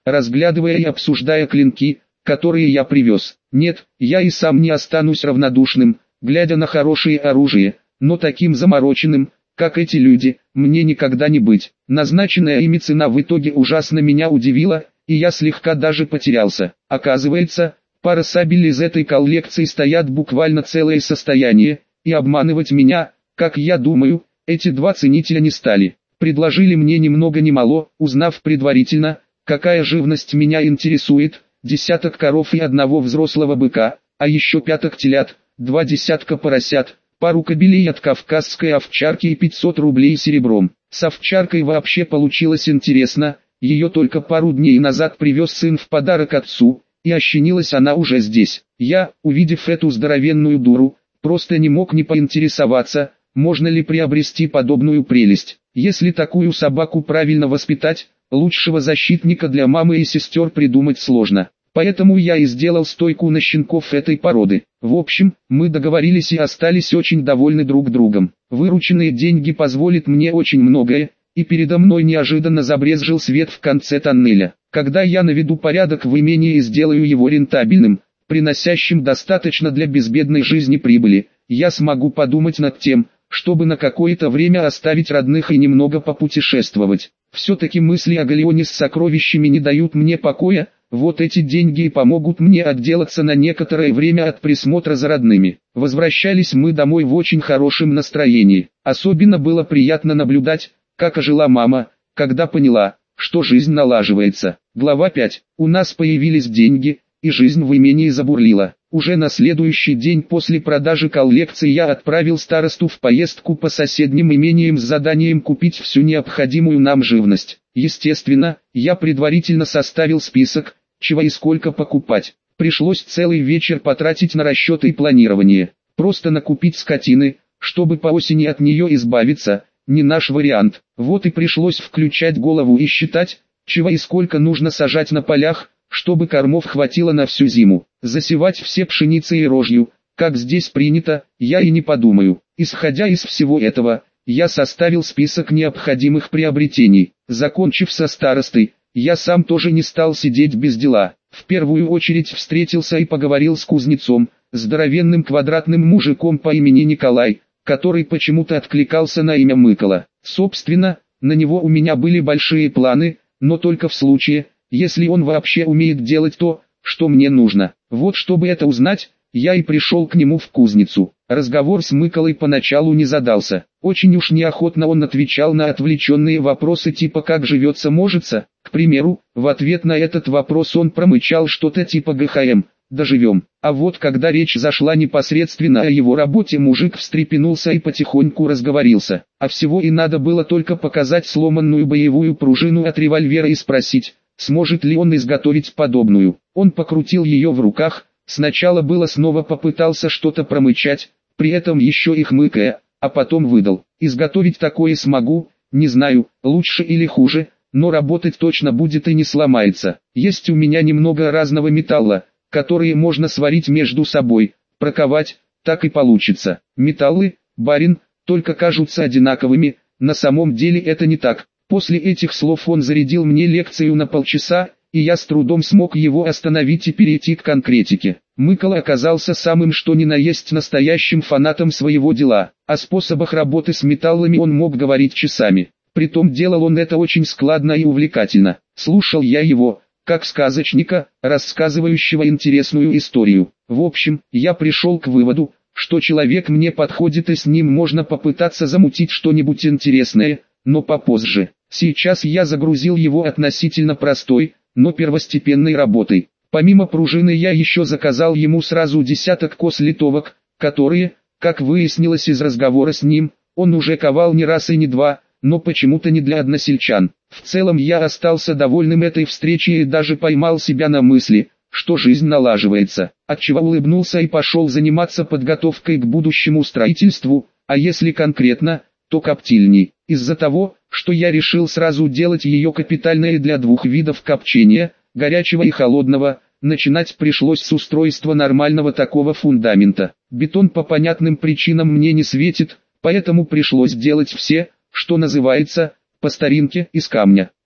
разглядывая и обсуждая клинки, которые я привез. Нет, я и сам не останусь равнодушным, глядя на хорошее оружие, но таким замороченным, как эти люди, мне никогда не быть. Назначенная ими цена в итоге ужасно меня удивила, и я слегка даже потерялся. Оказывается, пара сабель из этой коллекции стоят буквально целое состояние, и обманывать меня, как я думаю, эти два ценителя не стали. Предложили мне ни много ни мало, узнав предварительно, какая живность меня интересует, десяток коров и одного взрослого быка, а еще пяток телят, 2 десятка поросят, пару кобелей от кавказской овчарки и 500 рублей серебром. С овчаркой вообще получилось интересно, ее только пару дней назад привез сын в подарок отцу, и ощенилась она уже здесь. Я, увидев эту здоровенную дуру, просто не мог не поинтересоваться, можно ли приобрести подобную прелесть. Если такую собаку правильно воспитать, лучшего защитника для мамы и сестер придумать сложно. Поэтому я и сделал стойку на щенков этой породы. В общем, мы договорились и остались очень довольны друг другом. Вырученные деньги позволят мне очень многое, и передо мной неожиданно забрезжил свет в конце тоннеля. Когда я наведу порядок в имении и сделаю его рентабельным, приносящим достаточно для безбедной жизни прибыли, я смогу подумать над тем, чтобы на какое-то время оставить родных и немного попутешествовать. Все-таки мысли о галеоне с сокровищами не дают мне покоя, вот эти деньги и помогут мне отделаться на некоторое время от присмотра за родными. Возвращались мы домой в очень хорошем настроении. Особенно было приятно наблюдать, как ожила мама, когда поняла, что жизнь налаживается. Глава 5. У нас появились деньги, и жизнь в имении забурлила. Уже на следующий день после продажи коллекции я отправил старосту в поездку по соседним имениям с заданием купить всю необходимую нам живность. Естественно, я предварительно составил список, чего и сколько покупать. Пришлось целый вечер потратить на расчеты и планирование. Просто накупить скотины, чтобы по осени от нее избавиться, не наш вариант. Вот и пришлось включать голову и считать, чего и сколько нужно сажать на полях, чтобы кормов хватило на всю зиму. Засевать все пшеницей и рожью, как здесь принято, я и не подумаю. Исходя из всего этого, я составил список необходимых приобретений. Закончив со старостой, я сам тоже не стал сидеть без дела. В первую очередь встретился и поговорил с кузнецом, здоровенным квадратным мужиком по имени Николай, который почему-то откликался на имя Мыкола. Собственно, на него у меня были большие планы, но только в случае, если он вообще умеет делать то, что мне нужно. Вот чтобы это узнать, я и пришел к нему в кузницу. Разговор с Мыколой поначалу не задался. Очень уж неохотно он отвечал на отвлеченные вопросы типа «как живется-можется?». К примеру, в ответ на этот вопрос он промычал что-то типа «ГХМ, доживем». А вот когда речь зашла непосредственно о его работе, мужик встрепенулся и потихоньку разговорился. А всего и надо было только показать сломанную боевую пружину от револьвера и спросить, сможет ли он изготовить подобную. Он покрутил ее в руках, сначала было снова попытался что-то промычать, при этом еще и хмыкая, а потом выдал. Изготовить такое смогу, не знаю, лучше или хуже, но работать точно будет и не сломается. Есть у меня немного разного металла, которые можно сварить между собой, проковать, так и получится. Металлы, барин, только кажутся одинаковыми, на самом деле это не так. После этих слов он зарядил мне лекцию на полчаса, и я с трудом смог его остановить и перейти к конкретике. Мыкола оказался самым что ни на есть настоящим фанатом своего дела. О способах работы с металлами он мог говорить часами. Притом делал он это очень складно и увлекательно. Слушал я его, как сказочника, рассказывающего интересную историю. В общем, я пришел к выводу, что человек мне подходит и с ним можно попытаться замутить что-нибудь интересное, но попозже. Сейчас я загрузил его относительно простой, но первостепенной работой. Помимо пружины я еще заказал ему сразу десяток кос-литовок, которые, как выяснилось из разговора с ним, он уже ковал не раз и не два, но почему-то не для односельчан. В целом я остался довольным этой встречей и даже поймал себя на мысли, что жизнь налаживается, отчего улыбнулся и пошел заниматься подготовкой к будущему строительству, а если конкретно, то коптильней. Из-за того, что я решил сразу делать ее капитальной для двух видов копчения, горячего и холодного, начинать пришлось с устройства нормального такого фундамента. Бетон по понятным причинам мне не светит, поэтому пришлось делать все, что называется, по старинке, из камня.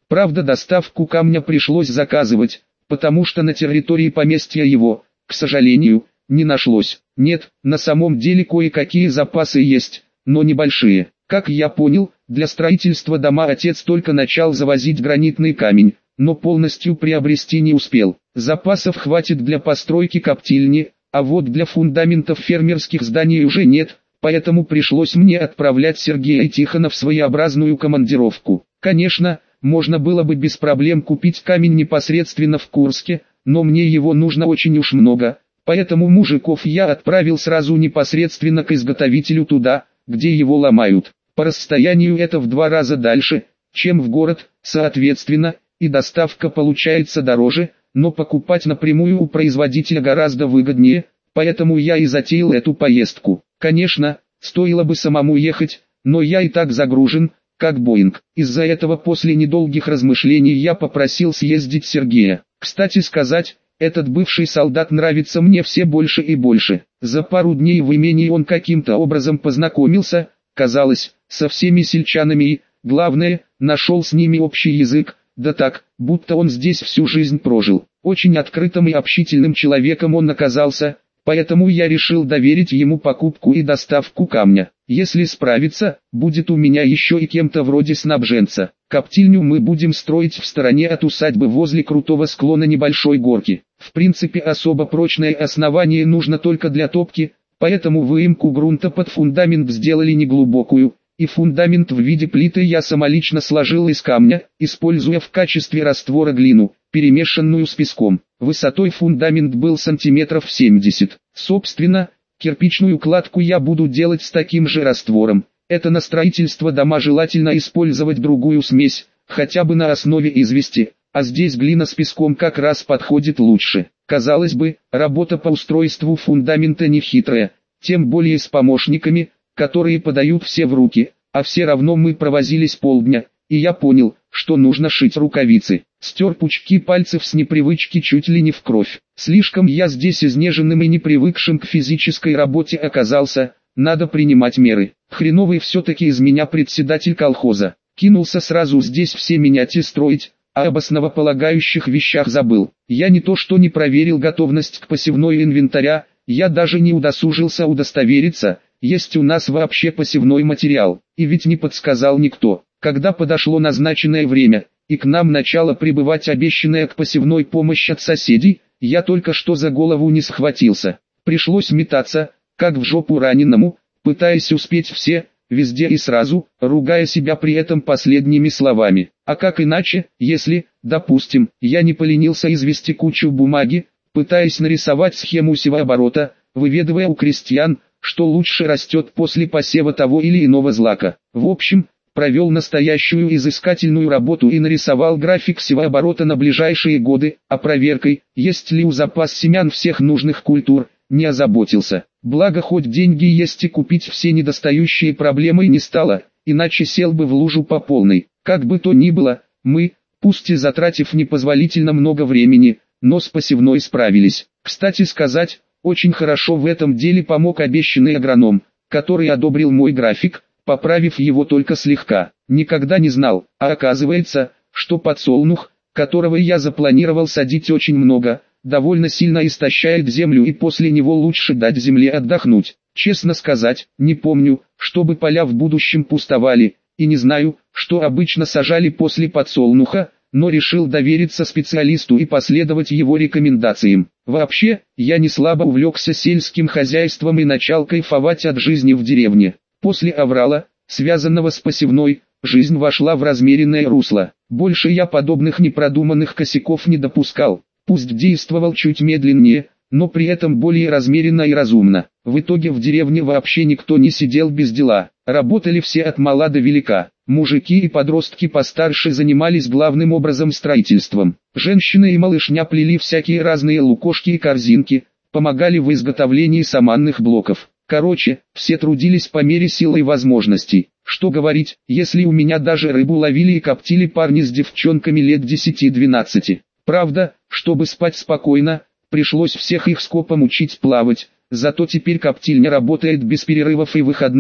Правда, доставку камня пришлось заказывать, потому что на территории поместья его, к сожалению, не нашлось. Нет, на самом деле кое-какие запасы есть, но небольшие. Как я понял, для строительства дома отец только начал завозить гранитный камень, но полностью приобрести не успел. Запасов хватит для постройки коптильни, а вот для фундаментов фермерских зданий уже нет, поэтому пришлось мне отправлять Сергея и Тихона в своеобразную командировку. Конечно, можно было бы без проблем купить камень непосредственно в Курске, но мне его нужно очень уж много, поэтому мужиков я отправил сразу непосредственно к изготовителю туда, где его ломают. По расстоянию это в 2 раза дальше, чем в город, соответственно, и доставка получается дороже, но покупать напрямую у производителя гораздо выгоднее, поэтому я и затеял эту поездку. Конечно, стоило бы самому ехать, но я и так загружен, как Боинг. Из-за этого после недолгих размышлений я попросил съездить Сергея. Кстати сказать, этот бывший солдат нравится мне все больше и больше. За пару дней в имении он каким-то образом познакомился, казалось, со всеми сельчанами и, главное, нашел с ними общий язык, да так, будто он здесь всю жизнь прожил. Очень открытым и общительным человеком он оказался, поэтому я решил доверить ему покупку и доставку камня. Если справится, будет у меня еще и кем-то вроде снабженца. Коптильню мы будем строить в стороне от усадьбы возле крутого склона небольшой горки. В принципе особо прочное основание нужно только для топки, поэтому выемку грунта под фундамент сделали неглубокую, и фундамент в виде плиты я самолично сложил из камня, используя в качестве раствора глину, перемешанную с песком. Высотой фундамент был сантиметров 70. Собственно, кирпичную кладку я буду делать с таким же раствором. Это на строительство дома желательно использовать другую смесь, хотя бы на основе извести, а здесь глина с песком как раз подходит лучше. Казалось бы, работа по устройству фундамента не хитрая, тем более с помощниками, которые подают все в руки, а все равно мы провозились полдня, и я понял, что нужно шить рукавицы. Стер пучки пальцев с непривычки чуть ли не в кровь. Слишком я здесь изнеженным и не привыкшим к физической работе оказался, надо принимать меры. Хреновый все-таки из меня председатель колхоза. Кинулся сразу здесь все менять и строить, а об основополагающих вещах забыл. Я не то что не проверил готовность к посевной инвентаря, я даже не удосужился удостовериться, есть у нас вообще посевной материал, и ведь не подсказал никто. Когда подошло назначенное время, и к нам начала прибывать обещанная к посевной помощь от соседей, я только что за голову не схватился. Пришлось метаться, как в жопу раненому, пытаясь успеть все, везде и сразу, ругая себя при этом последними словами. А как иначе, если, допустим, я не поленился извести кучу бумаги, пытаясь нарисовать схему севооборота, выведывая у крестьян, что лучше растет после посева того или иного злака. В общем, провел настоящую изыскательную работу и нарисовал график севооборота на ближайшие годы, а проверкой, есть ли у запас семян всех нужных культур, не озаботился. Благо хоть деньги есть и купить все недостающие проблемой не стало, иначе сел бы в лужу по полной. Как бы то ни было, мы, пусть и затратив непозволительно много времени, но с посевной справились. Кстати сказать, очень хорошо в этом деле помог обещанный агроном, который одобрил мой график, поправив его только слегка. Никогда не знал, а оказывается, что подсолнух, которого я запланировал садить очень много, довольно сильно истощает землю и после него лучше дать земле отдохнуть. Честно сказать, не помню, чтобы поля в будущем пустовали, и не знаю, что обычно сажали после подсолнуха, но решил довериться специалисту и последовать его рекомендациям. Вообще, я не слабо увлекся сельским хозяйством и начал кайфовать от жизни в деревне. После аврала, связанного с посевной, жизнь вошла в размеренное русло. Больше я подобных непродуманных косяков не допускал. Пусть действовал чуть медленнее, но при этом более размеренно и разумно. В итоге в деревне вообще никто не сидел без дела. Работали все от мала до велика. Мужики и подростки постарше занимались главным образом строительством. Женщины и малышня плели всякие разные лукошки и корзинки, помогали в изготовлении саманных блоков. Короче, все трудились по мере сил и возможностей. Что говорить, если у меня даже рыбу ловили и коптили парни с девчонками лет 10-12. Правда, чтобы спать спокойно, пришлось всех их скопом учить плавать, зато теперь коптильня работает без перерывов и выходных,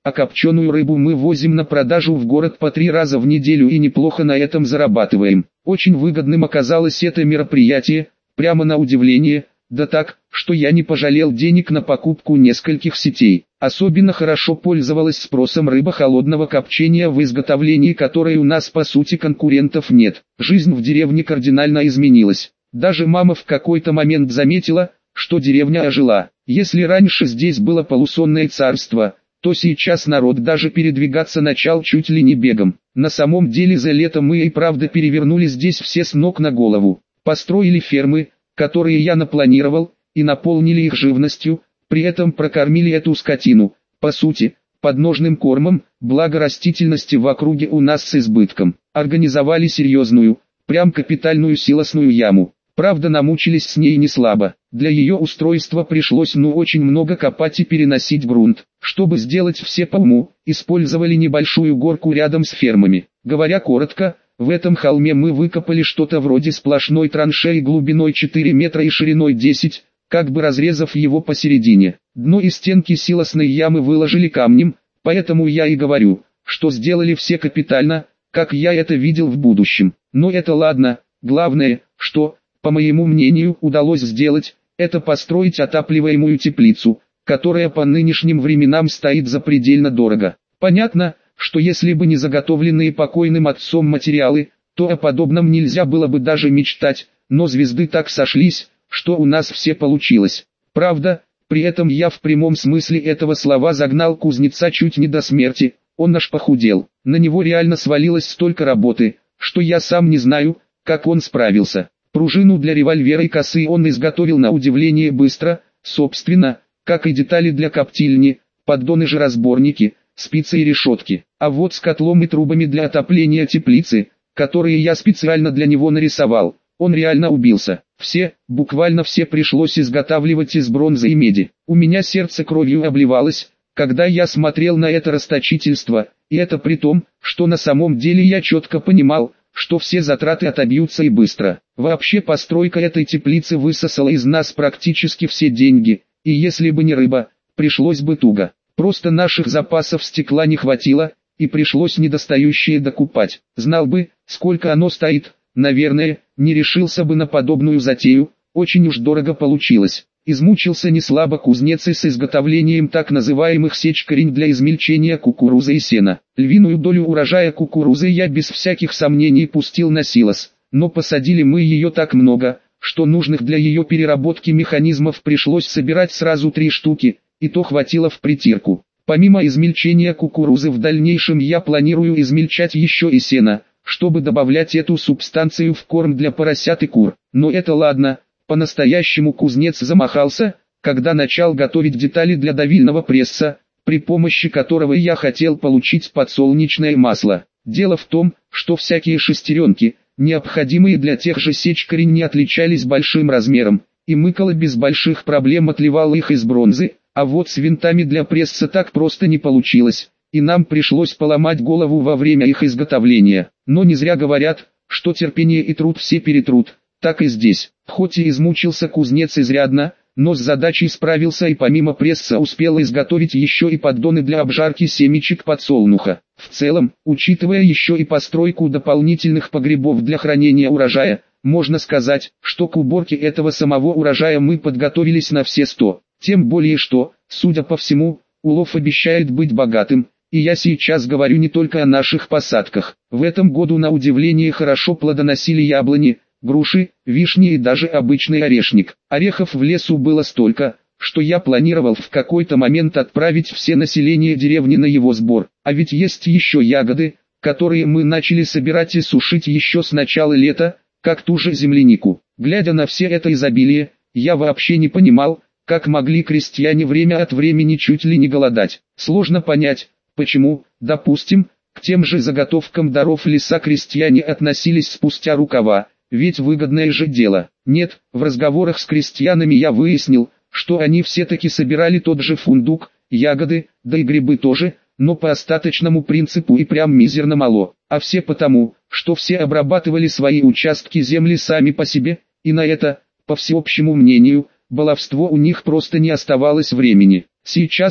а копченую рыбу мы возим на продажу в город по 3 раза в неделю и неплохо на этом зарабатываем. Очень выгодным оказалось это мероприятие, прямо на удивление, да так, что я не пожалел денег на покупку нескольких сетей. Особенно хорошо пользовалась спросом рыба холодного копчения, в изготовлении которой у нас по сути конкурентов нет. Жизнь в деревне кардинально изменилась. Даже мама в какой-то момент заметила, что деревня ожила. Если раньше здесь было полусонное царство, то сейчас народ даже передвигаться начал чуть ли не бегом. На самом деле за лето мы и правда перевернули здесь все с ног на голову. Построили фермы, которые я напланировал, и наполнили их живностью, при этом прокормили эту скотину, по сути, подножным кормом, благо растительности в округе у нас с избытком. Организовали серьезную, прям капитальную силосную яму. Правда, намучились с ней не слабо. Для ее устройства пришлось очень много копать и переносить грунт. Чтобы сделать все по уму, использовали небольшую горку рядом с фермами. Говоря коротко, в этом холме мы выкопали что-то вроде сплошной траншеи глубиной 4 метра и шириной 10, как бы разрезав его посередине. Дно и стенки силосной ямы выложили камнем, поэтому я и говорю, что сделали все капитально, как я это видел в будущем. Но это ладно, главное, что, по моему мнению, удалось сделать, это построить отапливаемую теплицу, которая по нынешним временам стоит запредельно дорого. Понятно, что если бы не заготовленные покойным отцом материалы, то о подобном нельзя было бы даже мечтать, но звезды так сошлись, что у нас все получилось. Правда, при этом я в прямом смысле этого слова загнал кузнеца чуть не до смерти, он аж похудел. На него реально свалилось столько работы, что я сам не знаю, как он справился. Пружину для револьвера и косы он изготовил на удивление быстро, собственно, как и детали для коптильни, поддоны-разборники, спицы и решетки. А вот с котлом и трубами для отопления теплицы, которые я специально для него нарисовал, он реально убился. Все, буквально все пришлось изготавливать из бронзы и меди. У меня сердце кровью обливалось, когда я смотрел на это расточительство, и это при том, что на самом деле я четко понимал, что все затраты отобьются и быстро. Вообще постройка этой теплицы высосала из нас практически все деньги, и если бы не рыба, пришлось бы туго. Просто наших запасов стекла не хватило, и пришлось недостающее докупать. Знал бы, сколько оно стоит, наверное, не решился бы на подобную затею, очень уж дорого получилось. Измучился неслабо кузнец и с изготовлением так называемых сечкарень для измельчения кукурузы и сена. Львиную долю урожая кукурузы я без всяких сомнений пустил на силос, но посадили мы ее так много, что нужных для ее переработки механизмов пришлось собирать сразу 3 штуки, и то хватило в притирку. Помимо измельчения кукурузы в дальнейшем я планирую измельчать еще и сено, чтобы добавлять эту субстанцию в корм для поросят и кур. Но это ладно. По-настоящему кузнец замахался, когда начал готовить детали для давильного пресса, при помощи которого я хотел получить подсолнечное масло. Дело в том, что всякие шестеренки, необходимые для тех же сечкарень, не отличались большим размером, и Мыкола без больших проблем отливал их из бронзы, а вот с винтами для пресса так просто не получилось, и нам пришлось поломать голову во время их изготовления. Но не зря говорят, что терпение и труд все перетрут. Так и здесь. Хоть и измучился кузнец изрядно, но с задачей справился и помимо пресса успел изготовить еще и поддоны для обжарки семечек подсолнуха. В целом, учитывая еще и постройку дополнительных погребов для хранения урожая, можно сказать, что к уборке этого самого урожая мы подготовились на все 100. Тем более что, судя по всему, улов обещает быть богатым, и я сейчас говорю не только о наших посадках. В этом году на удивление хорошо плодоносили яблони, груши, вишни и даже обычный орешник. Орехов в лесу было столько, что я планировал в какой-то момент отправить все население деревни на его сбор. А ведь есть еще ягоды, которые мы начали собирать и сушить еще с начала лета, как ту же землянику. Глядя на все это изобилие, я вообще не понимал, как могли крестьяне время от времени чуть ли не голодать. Сложно понять, почему, допустим, к тем же заготовкам даров леса крестьяне относились спустя рукава. Ведь выгодное же дело. Нет, в разговорах с крестьянами я выяснил, что они все-таки собирали тот же фундук, ягоды, да и грибы тоже, но по остаточному принципу и прям мизерно мало. А все потому, что все обрабатывали свои участки земли сами по себе, и на это, по всеобщему мнению, баловство у них просто не оставалось времени. Сейчас,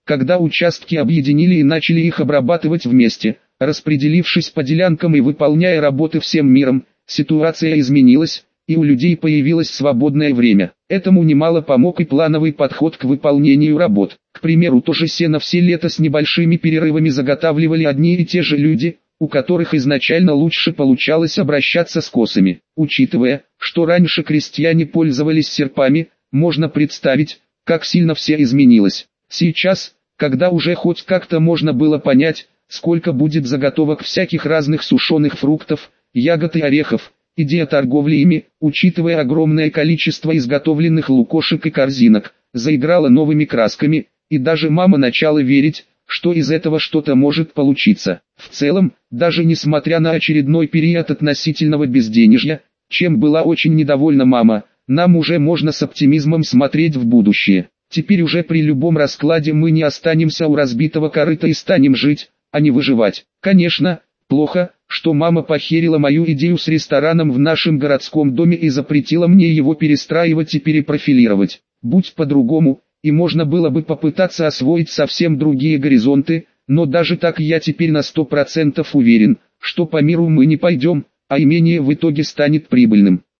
когда участки объединили и начали их обрабатывать вместе, распределившись по делянкам и выполняя работы всем миром, ситуация изменилась, и у людей появилось свободное время. Этому немало помог и плановый подход к выполнению работ. К примеру, то же сено все лето с небольшими перерывами заготавливали одни и те же люди, у которых изначально лучше получалось обращаться с косами. Учитывая, что раньше крестьяне пользовались серпами, можно представить, как сильно все изменилось. Сейчас, когда уже хоть как-то можно было понять, сколько будет заготовок всяких разных сушеных фруктов, ягод и орехов, идея торговли ими, учитывая огромное количество изготовленных лукошек и корзинок, заиграла новыми красками, и даже мама начала верить, что из этого что-то может получиться. В целом, даже несмотря на очередной период относительного безденежья, чем была очень недовольна мама, нам уже можно с оптимизмом смотреть в будущее. Теперь уже при любом раскладе мы не останемся у разбитого корыта и станем жить, а не выживать. Конечно, плохо, что мама похерила мою идею с рестораном в нашем городском доме и запретила мне его перестраивать и перепрофилировать. Будь по-другому, и можно было бы попытаться освоить совсем другие горизонты, но даже так я теперь на 100% уверен, что по миру мы не пойдем, а имение в итоге станет прибыльным.